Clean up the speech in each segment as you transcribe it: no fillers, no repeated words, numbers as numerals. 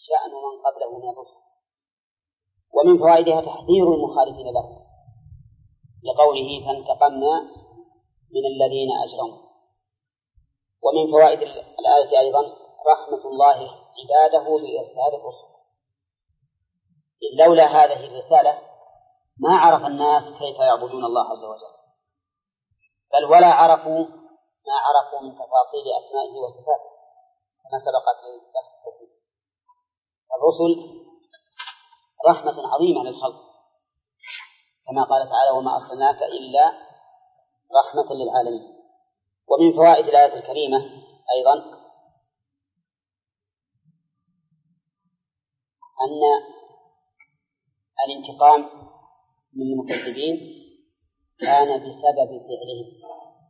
شأن من قبله من الرسل. ومن فوائدها تحذير المخالفين له لقوله فانتقمنا من الذين أجرموا. ومن فوائد الآية أيضا رحمة الله عباده بإرسال الرسل، إذ لولا هذه الرسالة ما عرف الناس كيف يعبدون الله عز وجل، بل ولا عرفوا ما عرفوا من تفاصيل أسمائه وصفاته كما سبق في الحكم. الرسل رحمة عظيمة للخلق كما قال تعالى وما أرسلناك إلا رحمة للعالمين. ومن فوائد الآية الكريمة أيضا أن الانتقام من المكذبين كان بسبب فعلهم،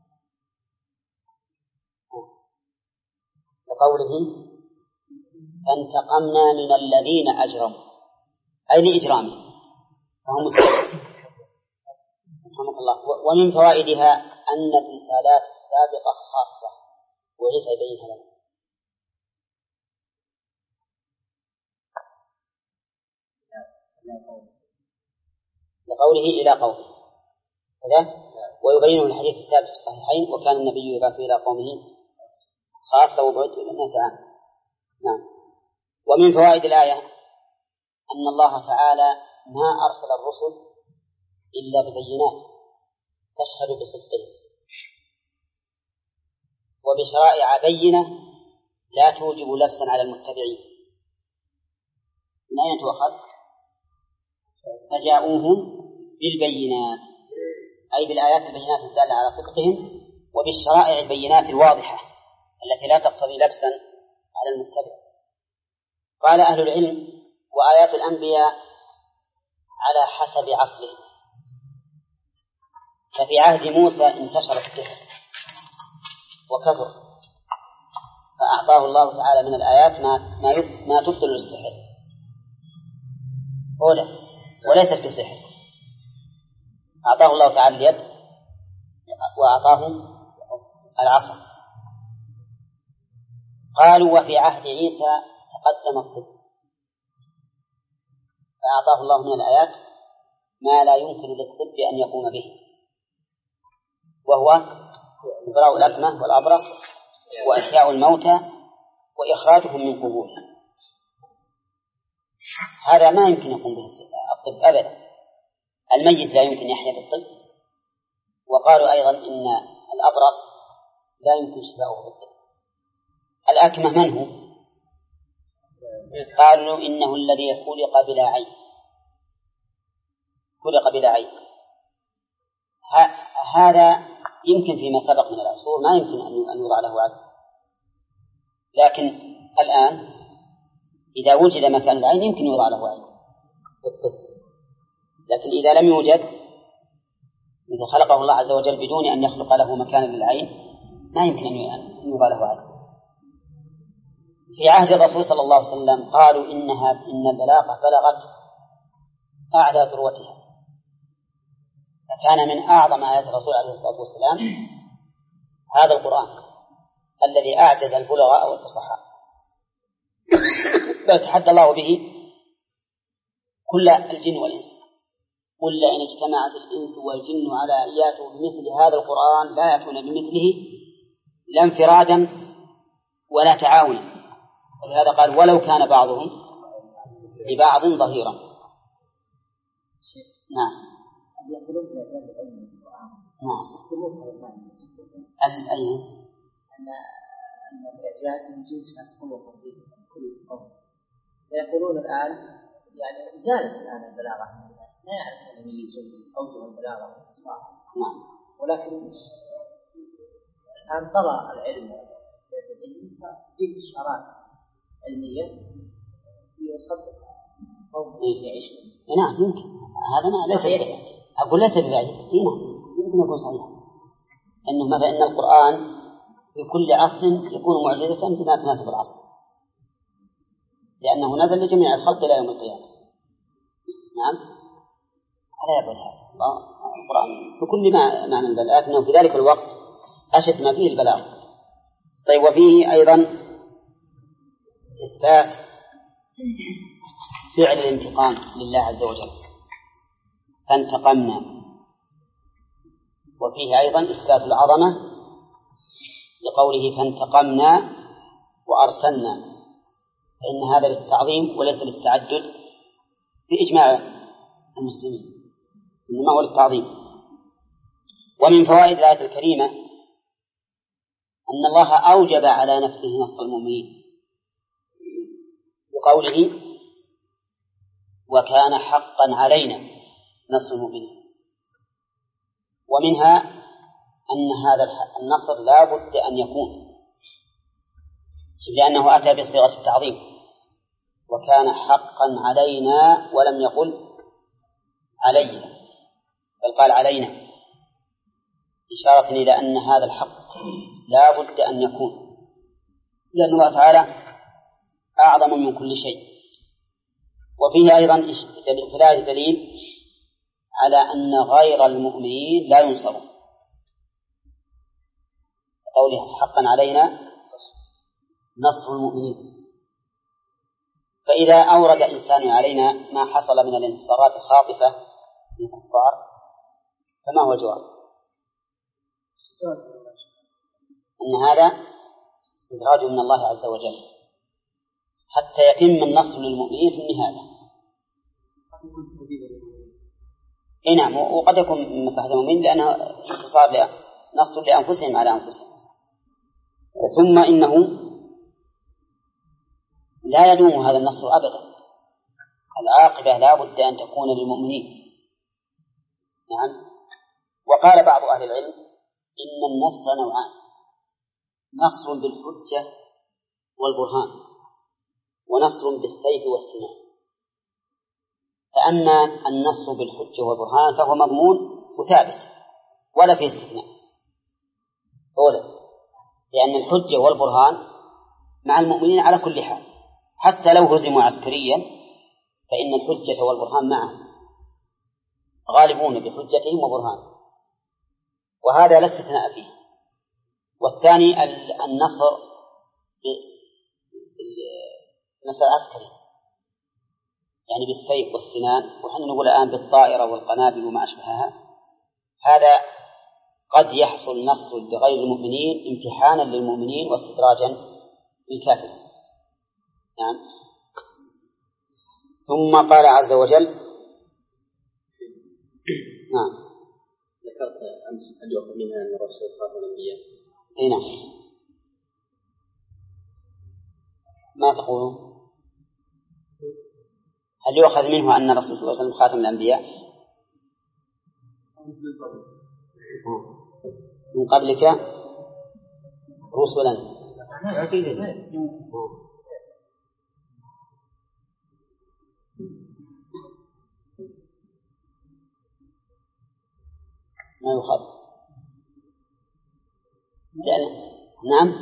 وقوله فانتقمنا من الذين أجرموا أي لإجرامهم فهم مسلمون. رحمك الله. ومن فوائدها أن الرسالات السابقة خاصة وعيسى يبينها لنا. لقوله إلى قومه كذا، ويبينه الحديث الثابت في الصحيحين وكان النبي يبعث إلى قومه خاصة وبعث إلى الناس عامة. نعم. ومن فوائد الآية أن الله تعالى ما أرسل الرسل إلا ببينات تشهد بصدقهم وبشرائع بينة لا توجب لبسا على المتبعين. من أين تؤخذ؟ فجاءوهم بالبينات أي بالآيات البينات الدالة على صدقهم وبالشرائع البينات الواضحة التي لا تقتضي لبسا على المتبع. قال أهل العلم وآيات الأنبياء على حسب عصره، ففي عهد موسى انتشر السحر وكثر فأعطاه الله تعالى من الآيات ما تبطل السحر وليست بسحر. أعطاه الله تعالى اليد وأعطاه العصا. قالوا وفي عهد عيسى تقدم الطب فأعطاه الله من الآيات ما لا يمكن للطب أن يقوم به، وهو إبراء الأكمه والأبرص وإحياء الموتى وإخراجهم من قبورهم. هذا ما يمكن يقوم به الطب أبدا، الميت لا يمكن يحيا بالطب. وقالوا أيضا إن الأبرص لا يمكن شفاؤه بالطب. الأكمه من هو؟ قالوا إنه الذي خلق بلا عين، خلق بلا عين. هذا يمكن فيما سبق من العصور ما يمكن أن يوضع له عين، لكن الآن إذا وجد مكان العين يمكن يوضع له عين بالطب. لكن إذا لم يوجد إذا خلقه الله عز وجل بدون أن يخلق له مكان للعين ما يمكن أن يوضع له عين. في عهد الرسول صلى الله عليه وسلم قالوا إن البلاغة بلغت أعلى ذروتها، فكان من أعظم آيات الرسول عليه الصلاة والسلام هذا القرآن الذي أعجز البلغاء والفصحاء، بل تحدى الله به كل الجن والإنس. قل لئن اجتمعت الإنس والجن على أن يأتوا بمثل هذا القرآن لا يأتون بمثله لا انفرادا ولا تعاونا. ولهذا قال ولو كان بعضهم لبعض ظهيرا. نعم. يقولون في الإعجاز العلمي نعم. يستخدمون هذا المعنى أن الإعجاز من جنس ما تكون وقضيه كل قوم. فيقولون الآن يعني زالت الآن البلاغة من الناس لا يعرفون أن يميزون أوجه البلاغة والفصاحة. نعم. ولكن الآن طغى العلم فيه إشارات علمية يصدق قوم يعيشون. نعم يمكن هذا ما ليس أقول ليس ببعيد. نعم يمكن يكون صحيح أنه مثلا إن القرآن في كل عصر يكون معجزة بما تناسب العصر، لأنه نزل لجميع الخلق إلى يوم القيامة. نعم هذا يقول هذا القرآن بكل ما نزل، لكنه في ذلك الوقت أشد ما فيه البلاغ. طيب وفيه أيضا إثبات فعل الانتقام لله عز وجل فانتقمنا، وفيه أيضا إثبات العظمة لقوله فانتقمنا وأرسلنا، فإن هذا للتعظيم وليس للتعدد بإجماع المسلمين، إنما هو للتعظيم. ومن فوائد الآية الكريمة أن الله أوجب على نفسه نصر المؤمنين بقوله وكان حقا علينا نصر المؤمنين. ومنها أن هذا النصر لا بد أن يكون، لأنه أتى بصيغة التعظيم وكان حقا علينا ولم يقل علينا، بل قال علينا، إشارة إلى أن هذا الحق لا بد أن يكون، لأن الله تعالى أعظم من كل شيء. وفيه أيضا دليل على أن غير المؤمنين لا ينصرون، قوله حقا علينا نصر المؤمنين. فإذا أورد إنسان علينا ما حصل من الانتصارات الخاطفة للكفار فما هو الجواب؟ أن هذا استدراج من الله عز وجل حتى يتم النصر للمؤمنين في النهاية. نعم، وقد يكون من مصلحة المؤمنين لأنه انتصار نصر لأنفسهم على أنفسهم. ثم إنه لا يدوم هذا النصر أبدا، العاقبة لا بد أن تكون للمؤمنين. نعم. وقال بعض أهل العلم إن النصر نوعان: نصر بالحجة والبرهان، ونصر بالسيف والسنان. فأما النصر بالحجة والبرهان فهو مضمون وثابت ولا فيه استثناء أولا، لأن الحجة والبرهان مع المؤمنين على كل حال، حتى لو هزموا عسكريا فإن الحجة والبرهان معهم غالبون بحجتهم وبرهانهم، وهذا لا استثناء فيه. والثاني النصر العسكري، يعني بالسيف والسنان، ونحن نقول الآن بالطائرة والقنابل وما أشبهها. هذا قد يحصل نصر لغير المؤمنين امتحانا للمؤمنين واستدراجا للكافرين. نعم. ثم قال عز وجل نعم. ذكرت أمس هل يؤخذ منها أن الرسول خاتم الأنبياء؟ أي نعم. ما تقولون؟ هل يؤخذ منه أن الرسول صلى الله عليه وسلم خاتم الأنبياء؟ من قبلك رسلا. ما يؤخذ؟ نعم.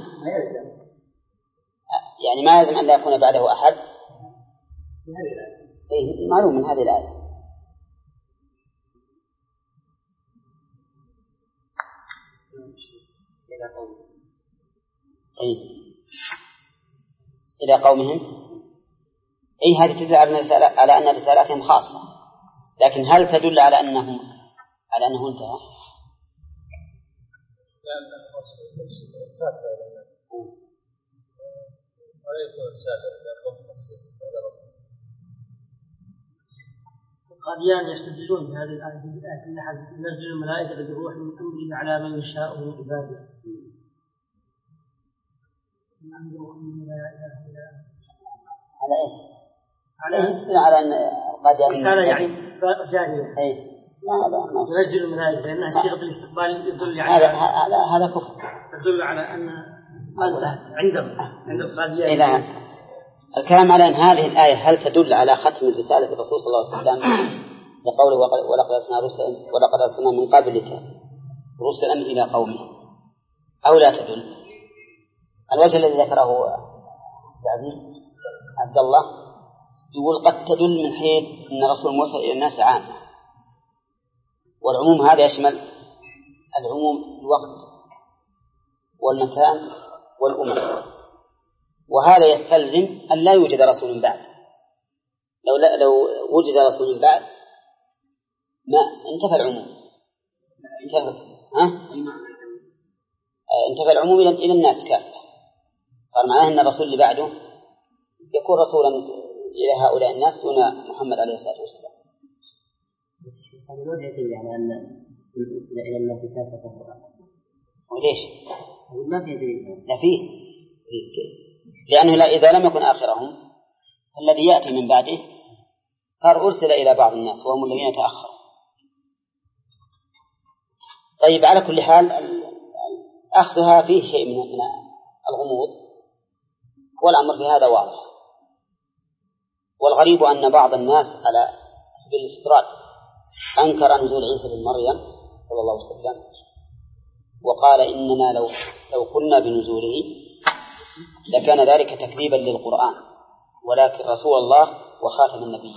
يعني ما يلزم أن لا يكون بعده أحد. إيه معلوم من هذه الآية. إلى قومهم. أي هذه تدل على أن رسالاتهم خاصة، لكن هل تدل على أنه انتهى؟ القاديان يستدلون بهذه الآية أن ينزل الملائكة بالروح من أمره على من يشاء من عباده. على إيش؟ على أن القاديان رسالة يعني جارية. ينزل الملائكة لأنها صيغة الاستقبال يدل على هذا كفر، يدل على أن عند القاديان. إذا الكلام على أن هذه الآية هل تدل على ختم الرسالة الرسول صلى الله عليه وسلم لقوله ولقد أرسلنا من قبلك رسلا إلى قومه، أو لا تدل؟ الوجه الذي ذكره العزيز عبد الله يقول قد تدل من حيث أن رسول موسى إلى الناس عامة، والعموم هذا يشمل العموم الوقت والمكان والأمم، وهذا يستلزم أن لا يوجد رسول بعد، لو وجد رسول بعد ما انتفى العموم، انتفى العموم إلى الناس كافة، صار معناه أن الرسول اللي بعده يكون رسولا إلى هؤلاء الناس دون محمد عليه الصلاة والسلام. هذا ما يدل على أن الرسل إلى الناس كافة. وليش؟ ما في دليل. لا فيه. لأنه إذا لم يكن آخرهم الذي يأتي من بعده صار أرسل إلى بعض الناس وهم الذين تأخروا. طيب، على كل حال أخذها فيه شيء من الغموض، والأمر في هذا واضح. والغريب أن بعض الناس على سبيل الاستطراد أنكر نزول عيسى بن مريم صلى الله عليه وسلم، وقال إننا لو قلنا بنزوله لكان ذلك تكذيبا للقرآن، ولكن رسول الله وخاتم النبي.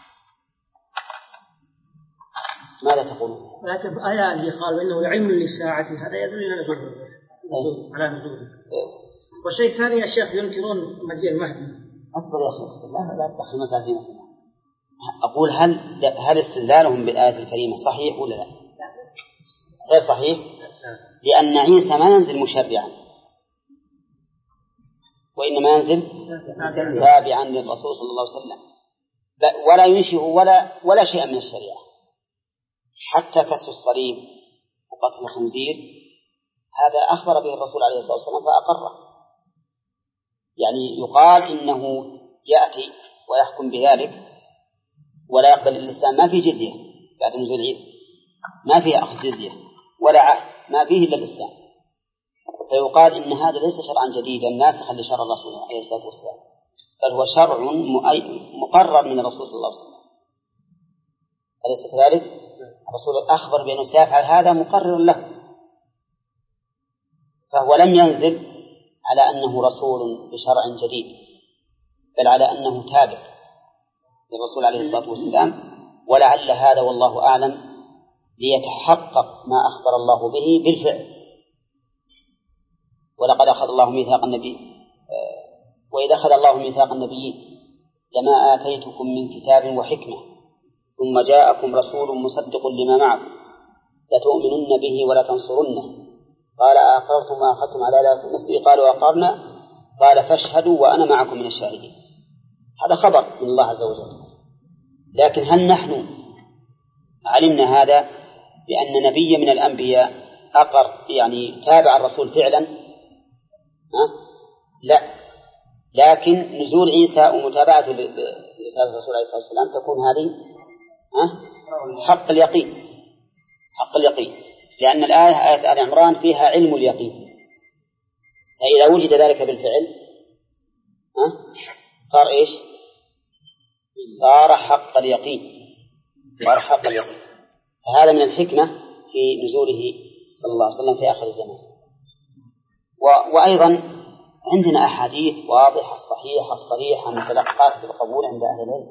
ماذا تقولون؟ لكن آية اللي قالوا إنه علم للساعة هذا يدل على نزوله. والشيء الثاني يا شيخ ينكرون مجيء المهدي. أصبر يا أخي أصبر، لا تدخل مسألة فيما فيها. أقول هل استدلالهم بالآية الكريمة صحيح ولا لا؟ غير صحيح، لأن عيسى ما ينزل مشرعا، وإنما ينزل تابعا للرسول صلى الله عليه وسلم، ولا ينشئ ولا شيء من الشريعة، حتى كسر الصليب وقتل الخنزير هذا أخبر به الرسول عليه الصلاة والسلام فأقره. يعني يقال إنه يأتي ويحكم بذلك ولا يقبل الإسلام، ما في جزية بعد نزول عيسى، ما فيه أخذ جزية ولا عهد، ما فيه إلا الإسلام. فيقال إن هذا ليس شرعا جديدا ناسخا لشرع الرسول عليه الصلاة والسلام، بل هو شرع مقرر من الرسول صلى الله عليه وسلم. أليس كذلك؟ الرسول أخبر بأنه سيفعل هذا مقرر له، فهو لم ينزل على أنه رسول بشرع جديد، بل على أنه تابع للرسول عليه الصلاة والسلام. ولعل هذا والله أعلم ليتحقق ما أخبر الله به بالفعل. ولقد أخذ الله ميثاق النبي وإذا أخذ الله ميثاق النبيين لما آتيتكم من كتاب وحكمة ثم جاءكم رسول مصدق لما معكم لتؤمنن به ولا تنصرنه قال أقررتم وأخذتم على ذلك مثلي قالوا أقررنا قال فاشهدوا وأنا معكم من الشاهدين. هذا خبر من الله عز وجل. لكن هل نحن علمنا هذا بأن نبي من الأنبياء أقر يعني تابع الرسول فعلا؟ لا، لكن نزول عيسى ومتابعته لرسالة الرسول عليه الصلاة والسلام تكون هذه حق اليقين، حق اليقين، لأن الآية آية آل عمران فيها علم اليقين، فإذا وجد ذلك بالفعل صار إيش؟ صار حق اليقين، صار حق اليقين. فهذا من الحكمة في نزوله صلى الله عليه وسلم في آخر الزمان. وأيضا عندنا أحاديث واضحة صحيحة صريحة متلقاة بالقبول عند أهل العلم،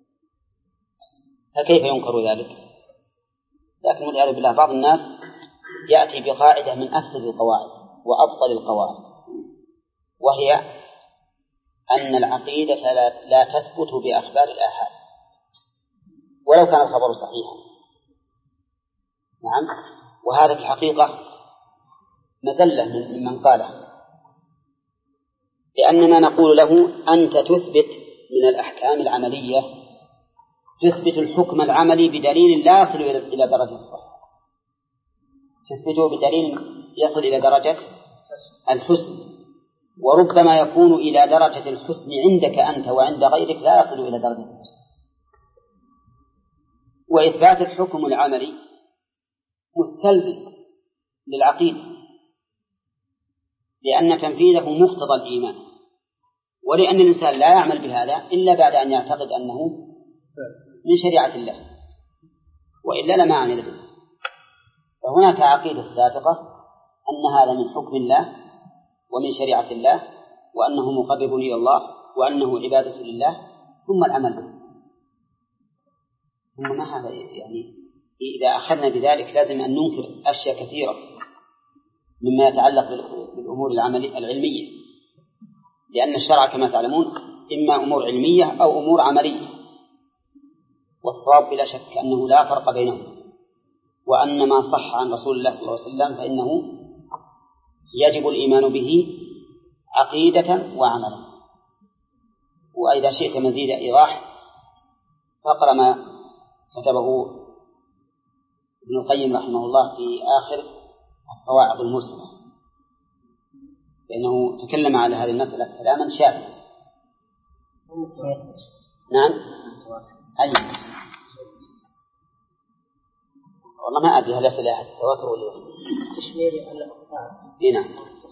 فكيف ينكر ذلك؟ لكن والعياذ بالله بعض الناس يأتي بقاعدة من أفسد القواعد وأبطل القواعد، وهي أن العقيدة لا تثبت بأخبار الآحاد ولو كان الخبر صحيحا. نعم، وهذا في الحقيقة مزلة من قاله، لأننا نقول له أنت تثبت من الأحكام العملية، تثبت الحكم العملي بدليل لا يصل إلى درجة الصحة، تثبته بدليل يصل إلى درجة الحسن، وربما يكون إلى درجة الحسن عندك أنت وعند غيرك لا يصل إلى درجة الحسن. وإثبات الحكم العملي مستلزم للعقيدة، لأن تنفيذه مقتضى الإيمان، ولأن الإنسان لا يعمل بهذا إلا بعد أن يعتقد أنه من شريعة الله، وإلا لما عمل به. فهناك عقيدة سابقة أن هذا من حكم الله ومن شريعة الله، وأنه مقرب إلى الله، وأنه عبادة لله، ثم العمل به. ثم ما هذا يعني إذا أخذنا بذلك لازم أن ننكر أشياء كثيرة مما يتعلق بالأمور العلمية، لأن الشرع كما تعلمون إما أمور علمية أو أمور عملية. والصواب بلا شك أنه لا فرق بينهم، وأن ما صح عن رسول الله صلى الله عليه وسلم فإنه يجب الإيمان به عقيدة وعملا. وإذا شئت مزيد إيضاح فاقرأ ما كتبه ابن القيم رحمه الله في آخر الصواعق المرسلة، لأنه تكلم على هذه المسألة كلاما شافيا. نعم. أي والله ما أدري هل يصل أحد التواتر ولا تشميري على الأخبار. نعم.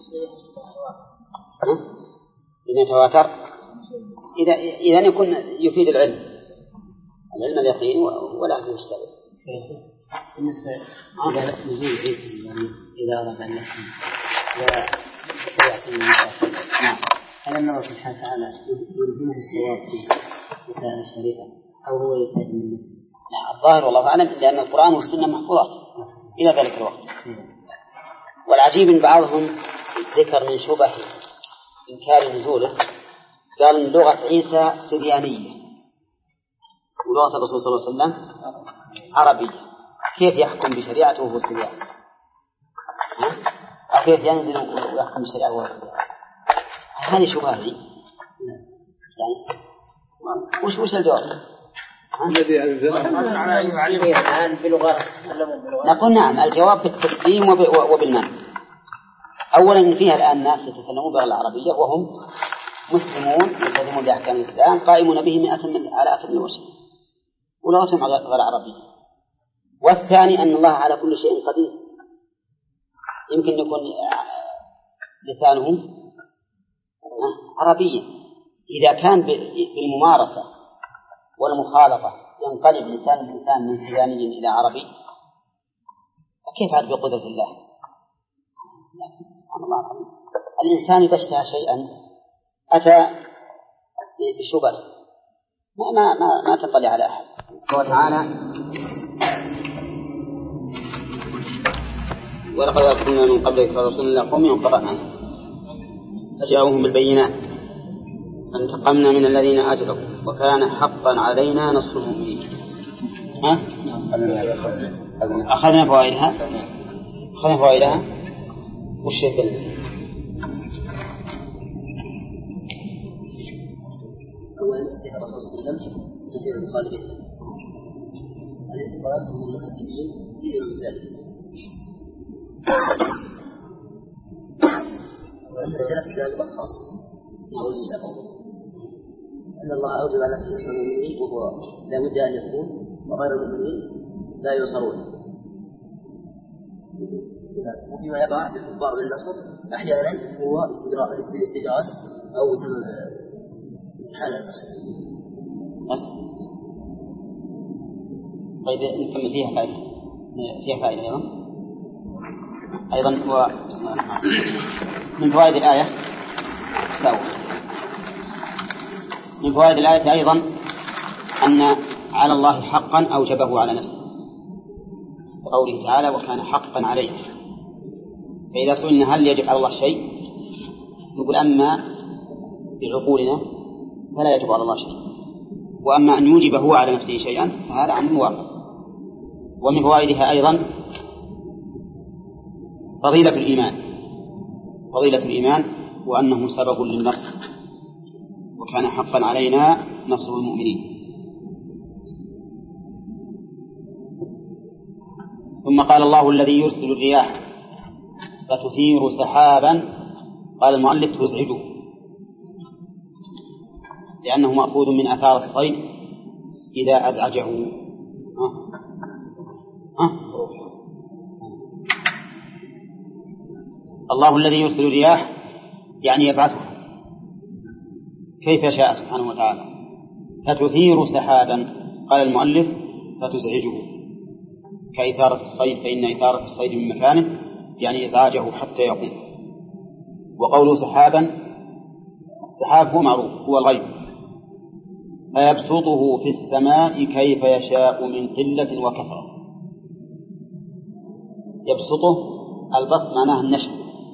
إذا يتواتر إذا يكون يفيد العلم اليقين ولا في إشكال. بالنسبة إلى نزول عيسى يعني إذا أراد أن يحكم ويأتي من نعم، هل الله سبحانه وتعالى يلهمه الصواب في مسائل الشريعة أو هو يساعد من نفسه؟ لا، الظاهر والله أعلم لأن القرآن والسنة محفوظات إلى ذلك الوقت. والعجيب إن بعضهم ذكر من شبه إنكار نزوله قال إن لغة عيسى سريانية ولغة الرسول صلى الله عليه وسلم عربية، كيف يحكم بشريعته وهو سرياني؟ أو كيف ينزل ويحكم بشريعته وهو سرياني؟ هذه شبهة لي يعني وش الجواب؟ الذي أنزل الآن بلغات نقول نعم، الجواب بالتسليم وبالمنع. أولا إن فيها الآن ناس يتكلمون باللغة العربية وهم مسلمون يلتزمون بأحكام الإسلام قائمون به على أكمل وجه ولغتهم غير عربية. والثاني أن الله على كل شيء قدير، يمكن يكون لسانه عربيا. إذا كان بالممارسة والمخالطة ينقلب لسان الإنسان من سرياني إلى عربي، كيف عاد بقدرة الله؟ سبحان الله العظيم. الإنسان إذا اشتهى شيئا أتى بشبه ما تنطلي على أحد. قال تعالى: ولقد أرسلنا من قبلك فرسلنا إلى قومهم فقطعنا فجاءوهم بالبينات فانتقمنا من الذين أجرموا وكان حقا علينا نصر المؤمنين. أخذنا فوائدها وش يتكلم؟ أولا نصيحة الرسول صلى الله عليه وسلم كثير المخالفين الانتقاد من المخالفين كثير من ذلك. والرسالة السابقة خاصة نقول أن الله أوجب على نفسه المؤمنين وهو لا بد أن يكون وغير المؤمنين لا ينصرون. وفيما يقع في الكفار بالنصر أحيانا هو الاستدراج أو بسبب امتحان النصر. طيب نكمل فيها فائدة أيضا من فوائد الآية من فوائد الآية أيضا أن على الله حقا أوجبه على نفسه قوله تعالى: وكان حقا عليه. فإذا سئلنا هل يجب على الله شيء نقول أما بعقولنا فلا يجب على الله شيء، وأما أن يوجب هو على نفسه شيئا فهذا عن الواقع. ومن فوائدها أيضا فضيلة الإيمان وأنه سبب للنصر وكان حقا علينا نصر المؤمنين. ثم قال: الله الذي يرسل الرياح فتثير سحابا، قال المؤلف تزعجه لأنه مأخوذ من آثار الصيد إذا أزعجه. الله الذي يرسل الرياح يعني يبعثها كيف شاء سبحانه وتعالى. فتثير سحابا، قال المؤلف فتزعجه كإثارة الصيد، فإن إثارة الصيد من مكانه يعني إزعاجه حتى يقوم. وقوله سحابا، السحاب هو معروف هو الغيب، فيبسطه في السماء كيف يشاء من قلة وكثرة. يبسطه، البسط معناه النشر،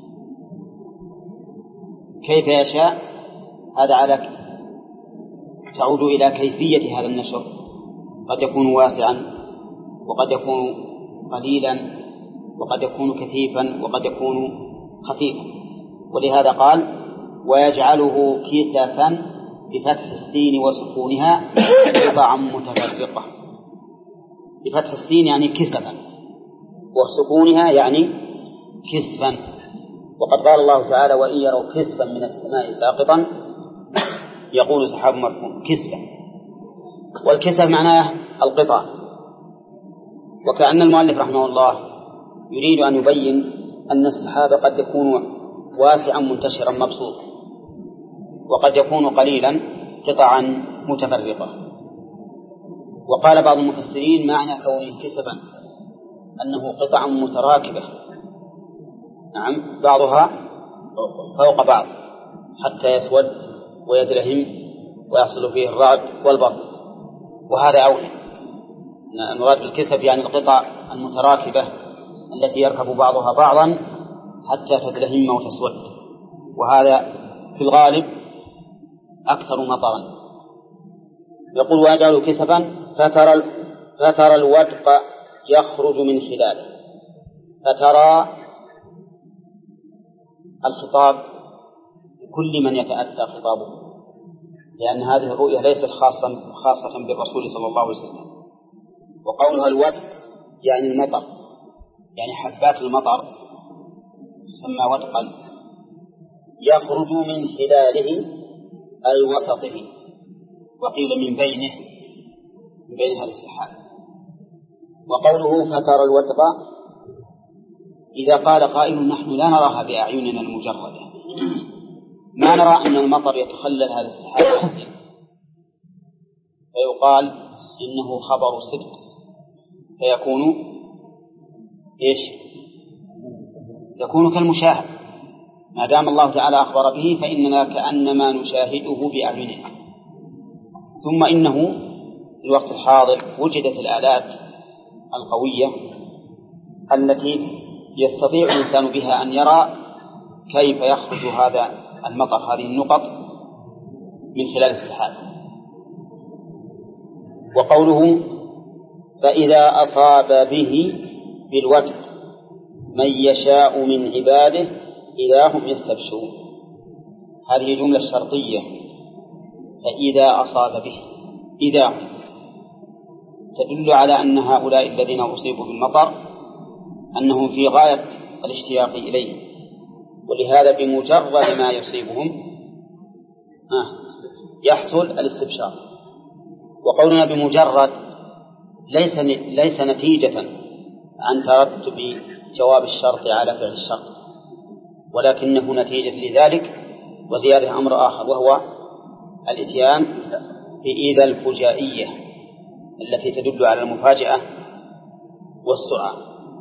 كيف يشاء هذا على تعود إلى كيفية هذا النشر، قد يكون واسعا وقد يكون قليلا وقد يكون كثيفا وقد يكون خفيفا. ولهذا قال ويجعله كسفا بفتح السين وسكونها قطعا متفرقة. بفتح السين يعني كسفا وسكونها يعني كسفا. وقد قال الله تعالى وإن يروا كسفا من السماء ساقطا يقول سحاب مركوم كسفا. والكسف معناه القطع. وكأن المؤلف رحمه الله يريد أن يبين أن السحاب قد يكون واسعا منتشرا مبسوط وقد يكون قليلا قطعا متفرقة. وقال بعض المفسرين معنى كونه كسفا أنه قطع متراكبة، نعم، بعضها فوق بعض حتى يسود ويدلهم ويحصل فيه الرعد والبرق، وهذا أولى. المراد بالكسف يعني القطع المتراكبة التي يركب بعضها بعضا حتى تدلهم وتسود، وهذا في الغالب أكثر مطرا. يقول ويجعل كسفا فترى الودق يخرج من خلاله. فترى الخطاب لكل من يتأتى خطابه، لأن هذه الرؤية ليست خاصة بالرسول صلى الله عليه وسلم. وقولها الودق يعني المطر، يعني حبات المطر يسمى ودقا، يخرج من خلاله أي وسطه، وقيل من بين هذا السحاب. وقوله فترى الودق إذا قال قائل نحن لا نراها بأعيننا المجردة، ما نرى أن المطر يتخلل هذا السحاب وينزل، فيقال إنه خبر صدق فيكون إيش؟ يكون كالمشاهد، ما دام الله تعالى أخبر به فإننا كأنما نشاهده بأعيننا. ثم إنه في الوقت الحاضر وجدت الآلات القوية التي يستطيع الإنسان بها أن يرى كيف يخرج هذا المطر، هذه النقط، من خلال السحاب. وقوله فإذا أصاب به بالودق من يشاء من عباده إذا هم يستبشرون، هذه جملة شرطية. فإذا أصاب به، إذا تدل على أن هؤلاء الذين أصيبوا بالمطر أنهم في غاية الاشتياق إليه، ولهذا بمجرد ما يصيبهم يحصل الاستبشار. وقولنا بمجرد ليس نتيجة عن ترتب جواب الشرط على فعل الشرط، ولكنه نتيجة لذلك وزيادة أمر آخر، وهو الإتيان بإذا الفجائية التي تدل على المفاجأة والسرعة.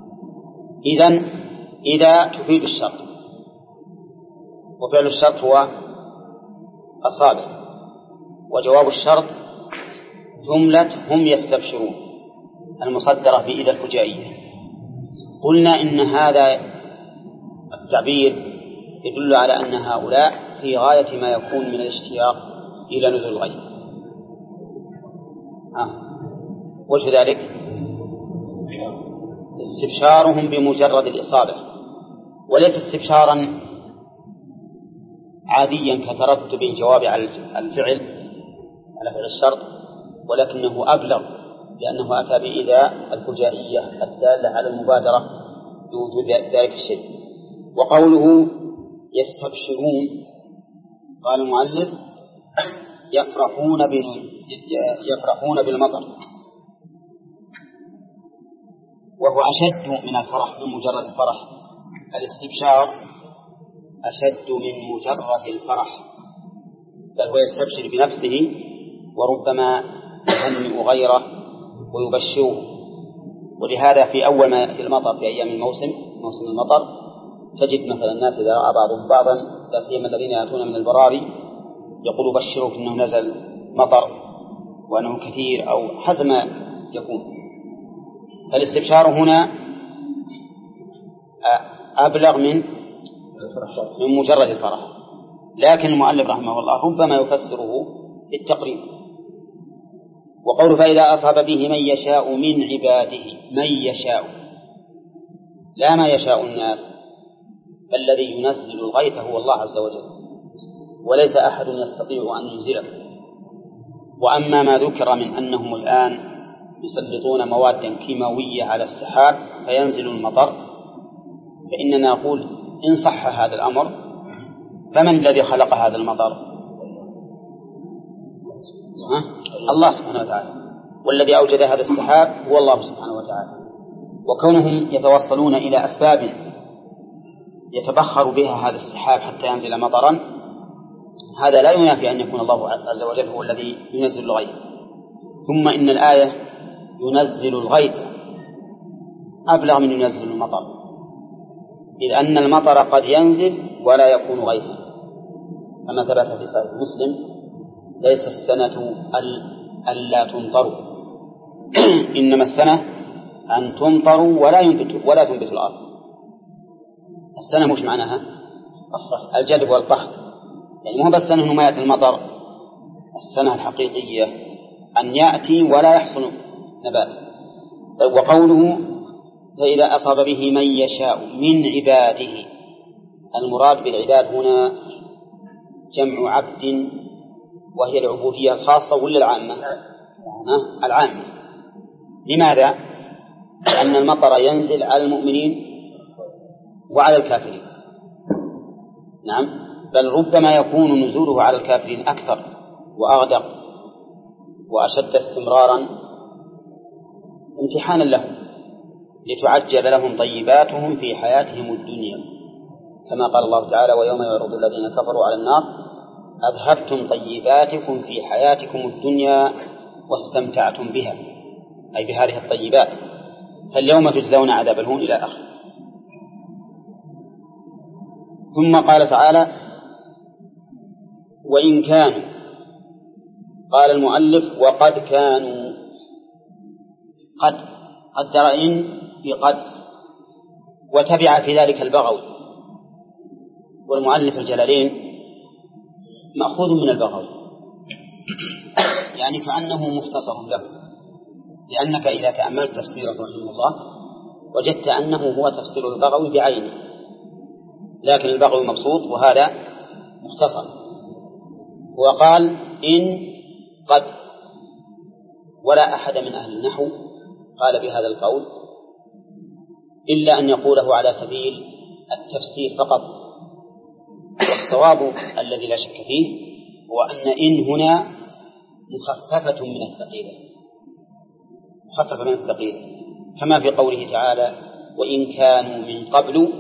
إذا تفيد الشرط، وفعل الشرط هو أصابه، وجواب الشرط جملة هم يستبشرون المصدرة بإذا الفجائية. قلنا إن هذا التعبير يدل على أن هؤلاء في غاية ما يكون من الاشتياق إلى نزول الغيث. وجه ذلك استبشارهم بمجرد الإصابة، وليس استبشارا عاديا كترتب الجواب على الفعل على فعل الشرط، ولكنه أبلغ لأنه أتى بإذا الفجائية الدالة على المبادرة بوجود ذلك الشيء. وقوله يستبشرون قال المؤلف يفرحون بالمطر، وهو أشد من الفرح، من مجرد الفرح. الاستبشار أشد من مجرد الفرح، بل هو يستبشر بنفسه وربما يهنئ غيره ويبشره. ولهذا في أول ما في المطر في أيام موسم المطر تجد مثلا الناس إذا رأى بعضهم بعضا لا سيما الذين يأتون من البراري يقول بشروا إنه نزل مطر وأنه كثير أو حسب ما يكون. فالاستبشار هنا أبلغ من مجرد الفرح، لكن المؤلف رحمه الله ربما يفسره بالتقريب، وقول فإذا أصاب به من يشاء من عباده، من يشاء لا ما يشاء الناس، فالذي ينزل الغيث هو الله عز وجل، وليس أحد يستطيع أن ينزله. وأما ما ذكر من أنهم الآن يسلطون مواد كيماوية على السحاب فينزل المطر، فإننا نقول إن صح هذا الأمر فمن الذي خلق هذا المطر؟ الله سبحانه وتعالى، والذي أوجد هذا السحاب هو الله سبحانه وتعالى. وكونهم يتوصلون إلى أسباب يتبخر بها هذا السحاب حتى ينزل مطرا، هذا لا ينافي أن يكون الله عز وجل هو الذي ينزل الغيث. ثم إن الآية ينزل الغيث أبلغ من ينزل المطر، إذ أن المطر قد ينزل ولا يكون غيثا، كما ثبت في صحيح مسلم: ليس السنة ألا تمطروا، إنما السنة أن تمطروا ولا تنبت الأرض. السنة مش معناها الجدب والقحط، يعني مو بس السنة إنه ما يأتي المطر، السنة الحقيقية أن يأتي ولا يحصل نبات. طيب، وقوله فإذا أصاب به من يشاء من عباده، المراد بالعباد هنا جمع عبد، وهي العبودية الخاصة ولا العامة؟ العامة. لماذا؟ لأن المطر ينزل على المؤمنين وعلى الكافرين. نعم، بل ربما يكون نزوله على الكافرين أكثر وأغدق وأشد استمرارا امتحانا لهم، لتعجل لهم طيباتهم في حياتهم الدنيا، كما قال الله تعالى: ويوم يعرض الذين كفروا على النار أذهبتم طيباتكم في حياتكم الدنيا واستمتعتم بها، أي بهذه الطيبات، فاليوم تجزون عذاب الهون إلى آخره. ثم قال تعالى: وإن كانوا، قال المؤلف: وقد كانوا، قد قدر إن بقد، وتبع في ذلك البغوي. والمؤلف الجلالين مأخوذ من البغوي، يعني كأنه مختصر له، لأنك إذا تأملت تفسيره رحمه الله وجدت أنه هو تفسير البغوي بعينه، لكن البغوي مبسوط وهذا مختصر. وقال: إن قد، ولا أحد من أهل النحو قال بهذا القول إلا أن يقوله على سبيل التفسير فقط. والصواب الذي لا شك فيه هو أن إن هنا مخففة من الثقيلة، مخففة من الثقيلة، كما في قوله تعالى: وإن كانوا من قبل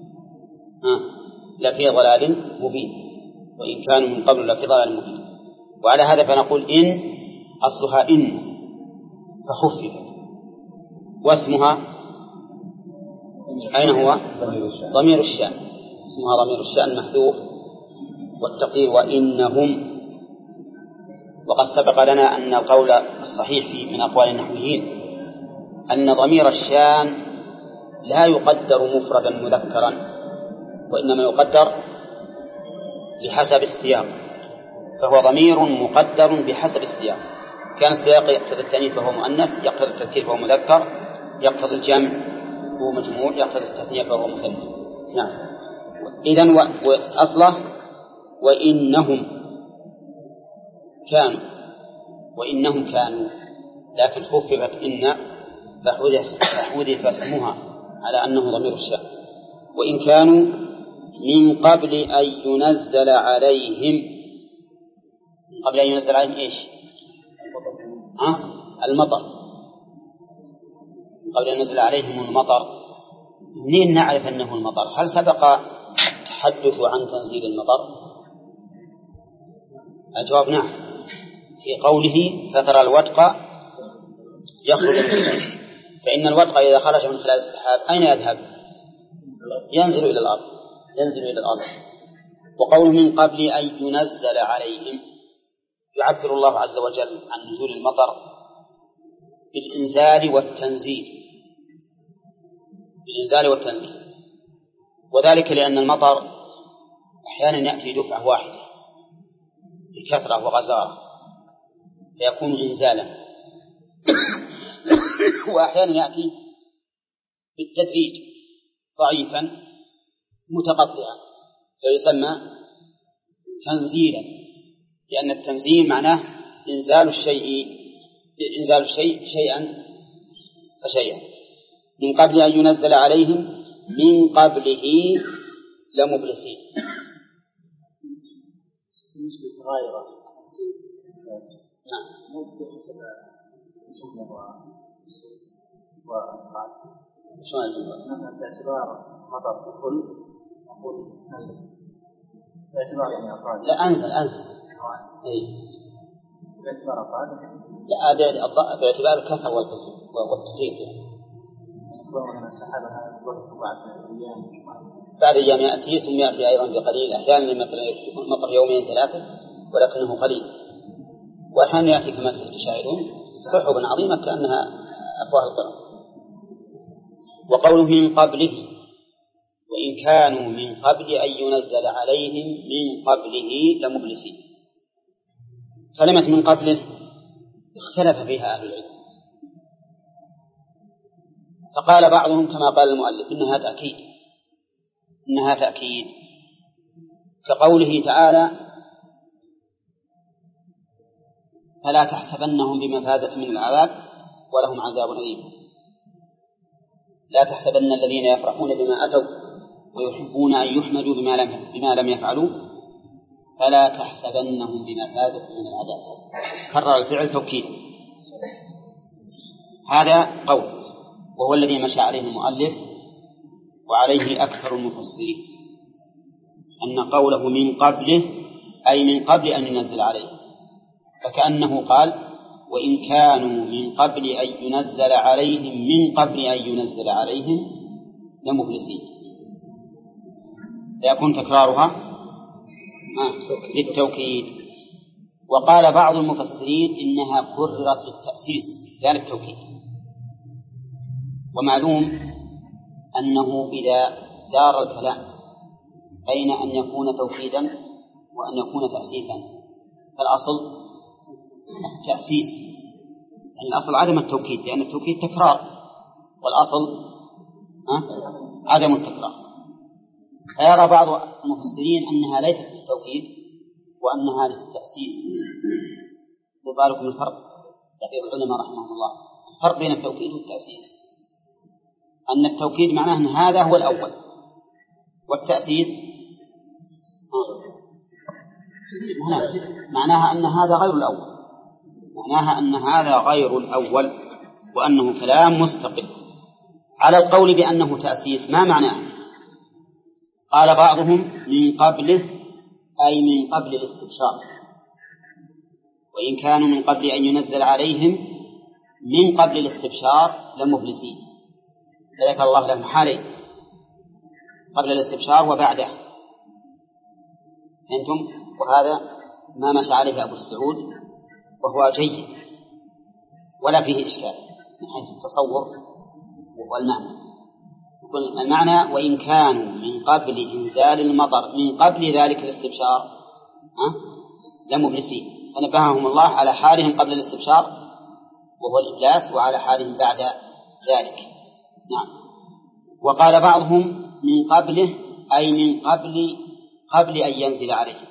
لفي ضلال مبين، وإن كانوا من قبل لفي ضلال مبين. وعلى هذا فنقول إن أصلها إن فخففت، واسمها أين هو؟ ضمير الشأن، اسمها ضمير الشأن محذوف، والتقدير وإنهم. وقد سبق لنا أن القول الصحيح من أقوال النحويين أن ضمير الشأن لا يقدر مفردا مذكرا، وإنما يقدر بحسب السياق، فهو ضمير مقدر بحسب السياق. كان السياق يقتضي التأنيث فهو مؤنث، يقتضي التذكير فهو مذكر، يقتضي الجمع فهو مجموع، يقتضي التثنية فهو مثنى. نعم. إذن وأصله وإنهم كانوا، وإنهم كانوا، لكن خففت إن فحذف اسمها على أنه ضمير الشأن. وإن كانوا من قبل أن ينزل عليهم، قبل أن ينزل عليهم إيش؟ المطر، قبل أن ينزل عليهم المطر. منين نعرف أنه المطر؟ هل سبق التحدث عن تنزيل المطر؟ الجواب نعم، في قوله: فترى الودق يخرج من خلاله. فإن الودق إذا خرج من خلال السحاب أين يذهب؟ ينزل إلى الأرض، ينزل إلى الأرض. وقوله من قبل أن ينزل عليهم، يعبر الله عز وجل عن نزول المطر بالإنزال والتنزيل، بالإنزال والتنزيل، وذلك لأن المطر أحيانا يأتي دفعة واحدة بكثرة وغزارة فيكون إنزالا، وأحيانا يأتي بالتدريج ضعيفا متقطعا فيسمى تنزيلا، لأن التنزيل معناه إنزال الشيء شيئا فشيئا. من قبل أن ينزل عليهم من قبله لمبلسين. بالنسبة لغيره نعم. مو بحسب الجملة وأفعال. شلون الجملة؟ نعم، باعتبار مطر كل نقول نزل، باعتبار يعني أفعال. لا أنزل. أي. باعتبار أفعال. لا باعتبار الكثرة والتفريق يعني. ومن السحابة الوقت بعد أيام يأتي ثم يأتي أيضا بقليل، أحيانا مثلا يكون مطر يومين 3 ولكنه قليل، وأحيانا يأتي كما تشاهدون سحب عظيمة كأنها أفواه القرى. وقوله من قبله، وإن كانوا من قبل أن ينزل عليهم من قبله لمبلسين. كلمة من قبله اختلف فيها أهل العلم، فقال بعضهم كما قال المؤلف إنها تأكيد كقوله تعالى فلا تحسبنهم بمفازة من العذاب ولهم عذاب أليم. لا تحسبن الذين يفرحون بما أتوا ويحبون أن يحمدوا بما لم يفعلوا فلا تحسبنهم بمفازة من العذاب. كرر الفعل توكيدا. هذا قول وهو الذي مشى عليه المؤلف وعليه أكثر المفسرين، أن قوله من قبله أي من قبل أن ينزل عليه، فكأنه قال وإن كانوا من قبل أن ينزل عليهم من قبل أن ينزل عليهم لمبلسين، فيكون تكرارها للتوكيد. وقال بعض المفسرين إنها كررت للتأسيس لا للتوكيد. ومعلوم أنه إذا دار الكلام بين أن يكون توكيدا وأن يكون تأسيسا فالأصل تأسيس، يعني الأصل عدم التوكيد، لأن التوكيد تكرار والأصل عدم التكرار. فيرى بعض المفسرين أنها ليست للتوكيد وأنها للتأسيس. وبالكم الفرق تقرير العلماء رحمه الله، الفرق بين التوكيد والتأسيس أن التوكيد معناه أن هذا هو الأول، والتأسيس معناها أن هذا غير الأول، معناها أن هذا غير الأول وأنه كلام مستقل. على القول بأنه تأسيس ما معناه؟ قال بعضهم من قبله أي من قبل الاستبشار، وإن كانوا من قبل أن ينزل عليهم من قبل الاستبشار لمبلسين، فذكر الله لهم حالين قبل الاستبشار وبعده. أنتم وهذا ما مشى عليه أبو السعود وهو جيد ولا فيه إشكال من حيث التصور والمعنى. المعنى وإن كانوا من قبل إنزال المطر من قبل ذلك الاستبشار لمبلسين، فنبههم الله على حالهم قبل الاستبشار وهو الإبلاس وعلى حالهم بعد ذلك. نعم. وقال بعضهم من قبله أي من قبل أن ينزل عليهم،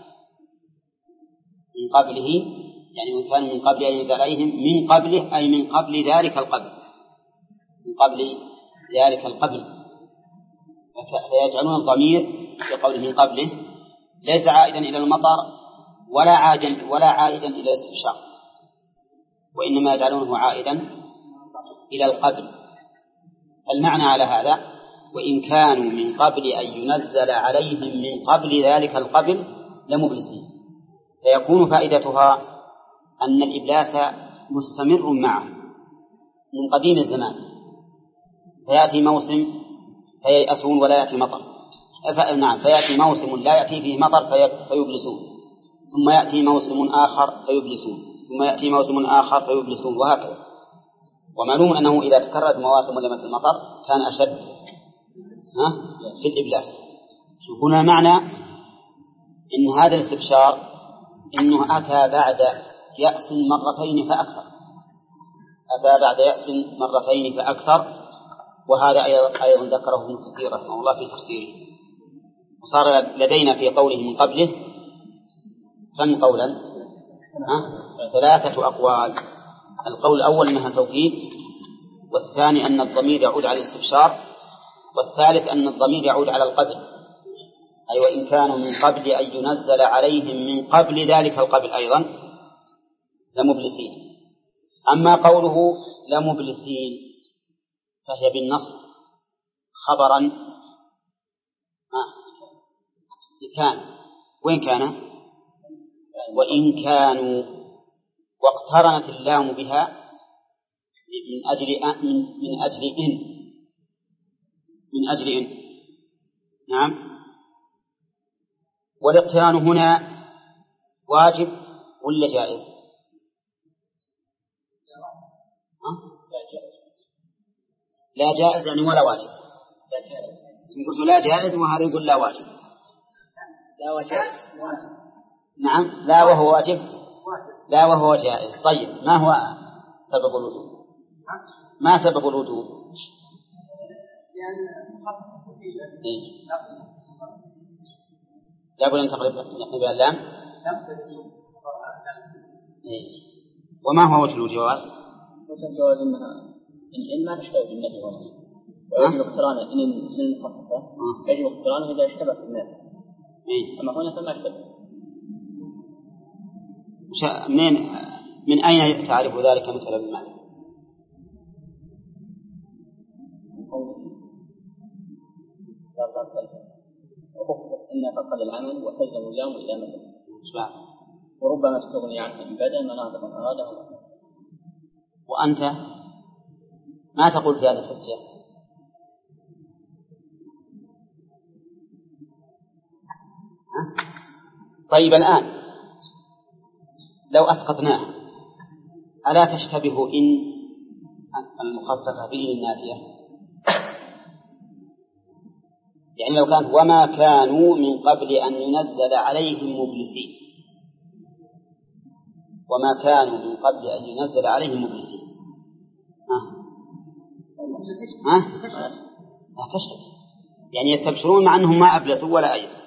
من قبله يعني وإن كانوا من قبل أن ينزل عليهم من قبله أي من قبل ذلك القبل، من قبل ذلك القبل، فيجعلون الضمير في قوله من قبله ليس عائدا إلى المطر ولا عائدا إلى الاستبشار، وإنما يجعلونه عائدا إلى القبل. المعنى على هذا وإن كانوا من قبل أن ينزل عليهم من قبل ذلك القبل لمبلسين، فيكون فائدتها أن الإبلاس مستمر معه من قديم الزمان، فيأتي موسم فييأسون ولا يأتي مطر، نعم فيأتي موسم لا يأتي فيه مطر فيبلسون، ثم يأتي موسم آخر فيبلسون، ثم يأتي موسم آخر فيبلسون، وهكذا. ومعلوم أنه إذا تكررت مواسم لمة المطر كان أشد في الإبلاس. هنا معنى إن هذا الاستبشار إنه أتى بعد يأس مرتين فأكثر، أتى بعد يأس مرتين فأكثر، وهذا أيضا ذكره ابن كثير رحمه الله في تفسيره. وصار لدينا في قوله من قبله كم قولا؟ 3 أقوال. القول الأول أنها توكيد، والثاني أن الضمير يعود على الاستبشار، والثالث أن الضمير يعود على القبل، أي وإن كانوا من قبل أن ينزل عليهم من قبل ذلك القبل أيضا لمبلسين. أما قوله لمبلسين فهي بالنصب خبرا كان، وين كان؟ وإن كانوا، واقترنت اللام بها من أجل إن. نعم. والاقتران هنا واجب ولا جائز؟ لا جائز يعني ولا واجب. قلت لا جائز وهذا يقول لا واجب. لا وجائز. نعم. لا وهو واجب، لا وهو جائز. طيب ما هو سبب الوجوب؟ ما سبب الوجوب؟ لا بد أن تقلب اللام. وما هو وجه الجواز؟ وجه الجواز إنها إن ما تشتبه بالنبي ويجب اقتران إن المخففة يجب اقترانه إذا اشتبه بالنبي. أما هنا فما اشتبه. من أين تعرف ذلك مثلا بالمعنى؟ إن فقد العمل وتلزم اللام إلى مثل، وربما استغني عنه إن بدأ مناطق أراده. وأنت ما تقول في هذا الحجة؟ طيب الآن لو أسقطناه ألا تشتبه إن المخففة بإن النافية؟ يعني لو كانت وما كانوا من قبل أن ينزل عليهم مبلسين، وما كانوا من قبل أن ينزل عليهم مبلسين، لا تشتبه. يعني يستبشرون مع أنهم ما أبلسوا ولا أيسوا.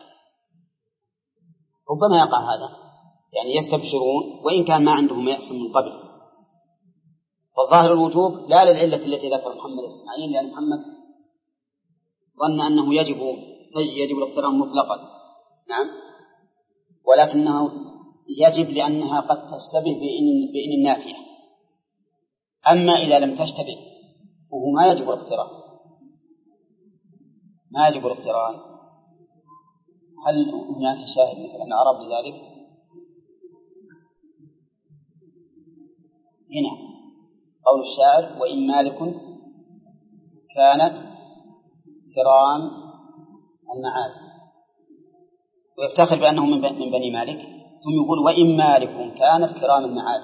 ربما يقع هذا، يعني يستبشرون وإن كان ما عندهم يأس من قبل. فالظاهر الوجوب لا للعلة التي ذكر محمد الإسماعيلي، لأن محمد ظن أنه يجب الاقتران مطلقا. نعم. ولكنه يجب لأنها قد تشتبه بإن النافية. أما إذا لم تشتبه وهو ما يجب الاقتران، ما يجب الاقتران. هل هناك شاهد مثلا عرب لذلك؟ هنا قول الشاعر وإن مالك كانت كرام المعاد، ويفتخر بأنه من بني مالك، ثم يقول وإن مالك كانت كرام المعاد.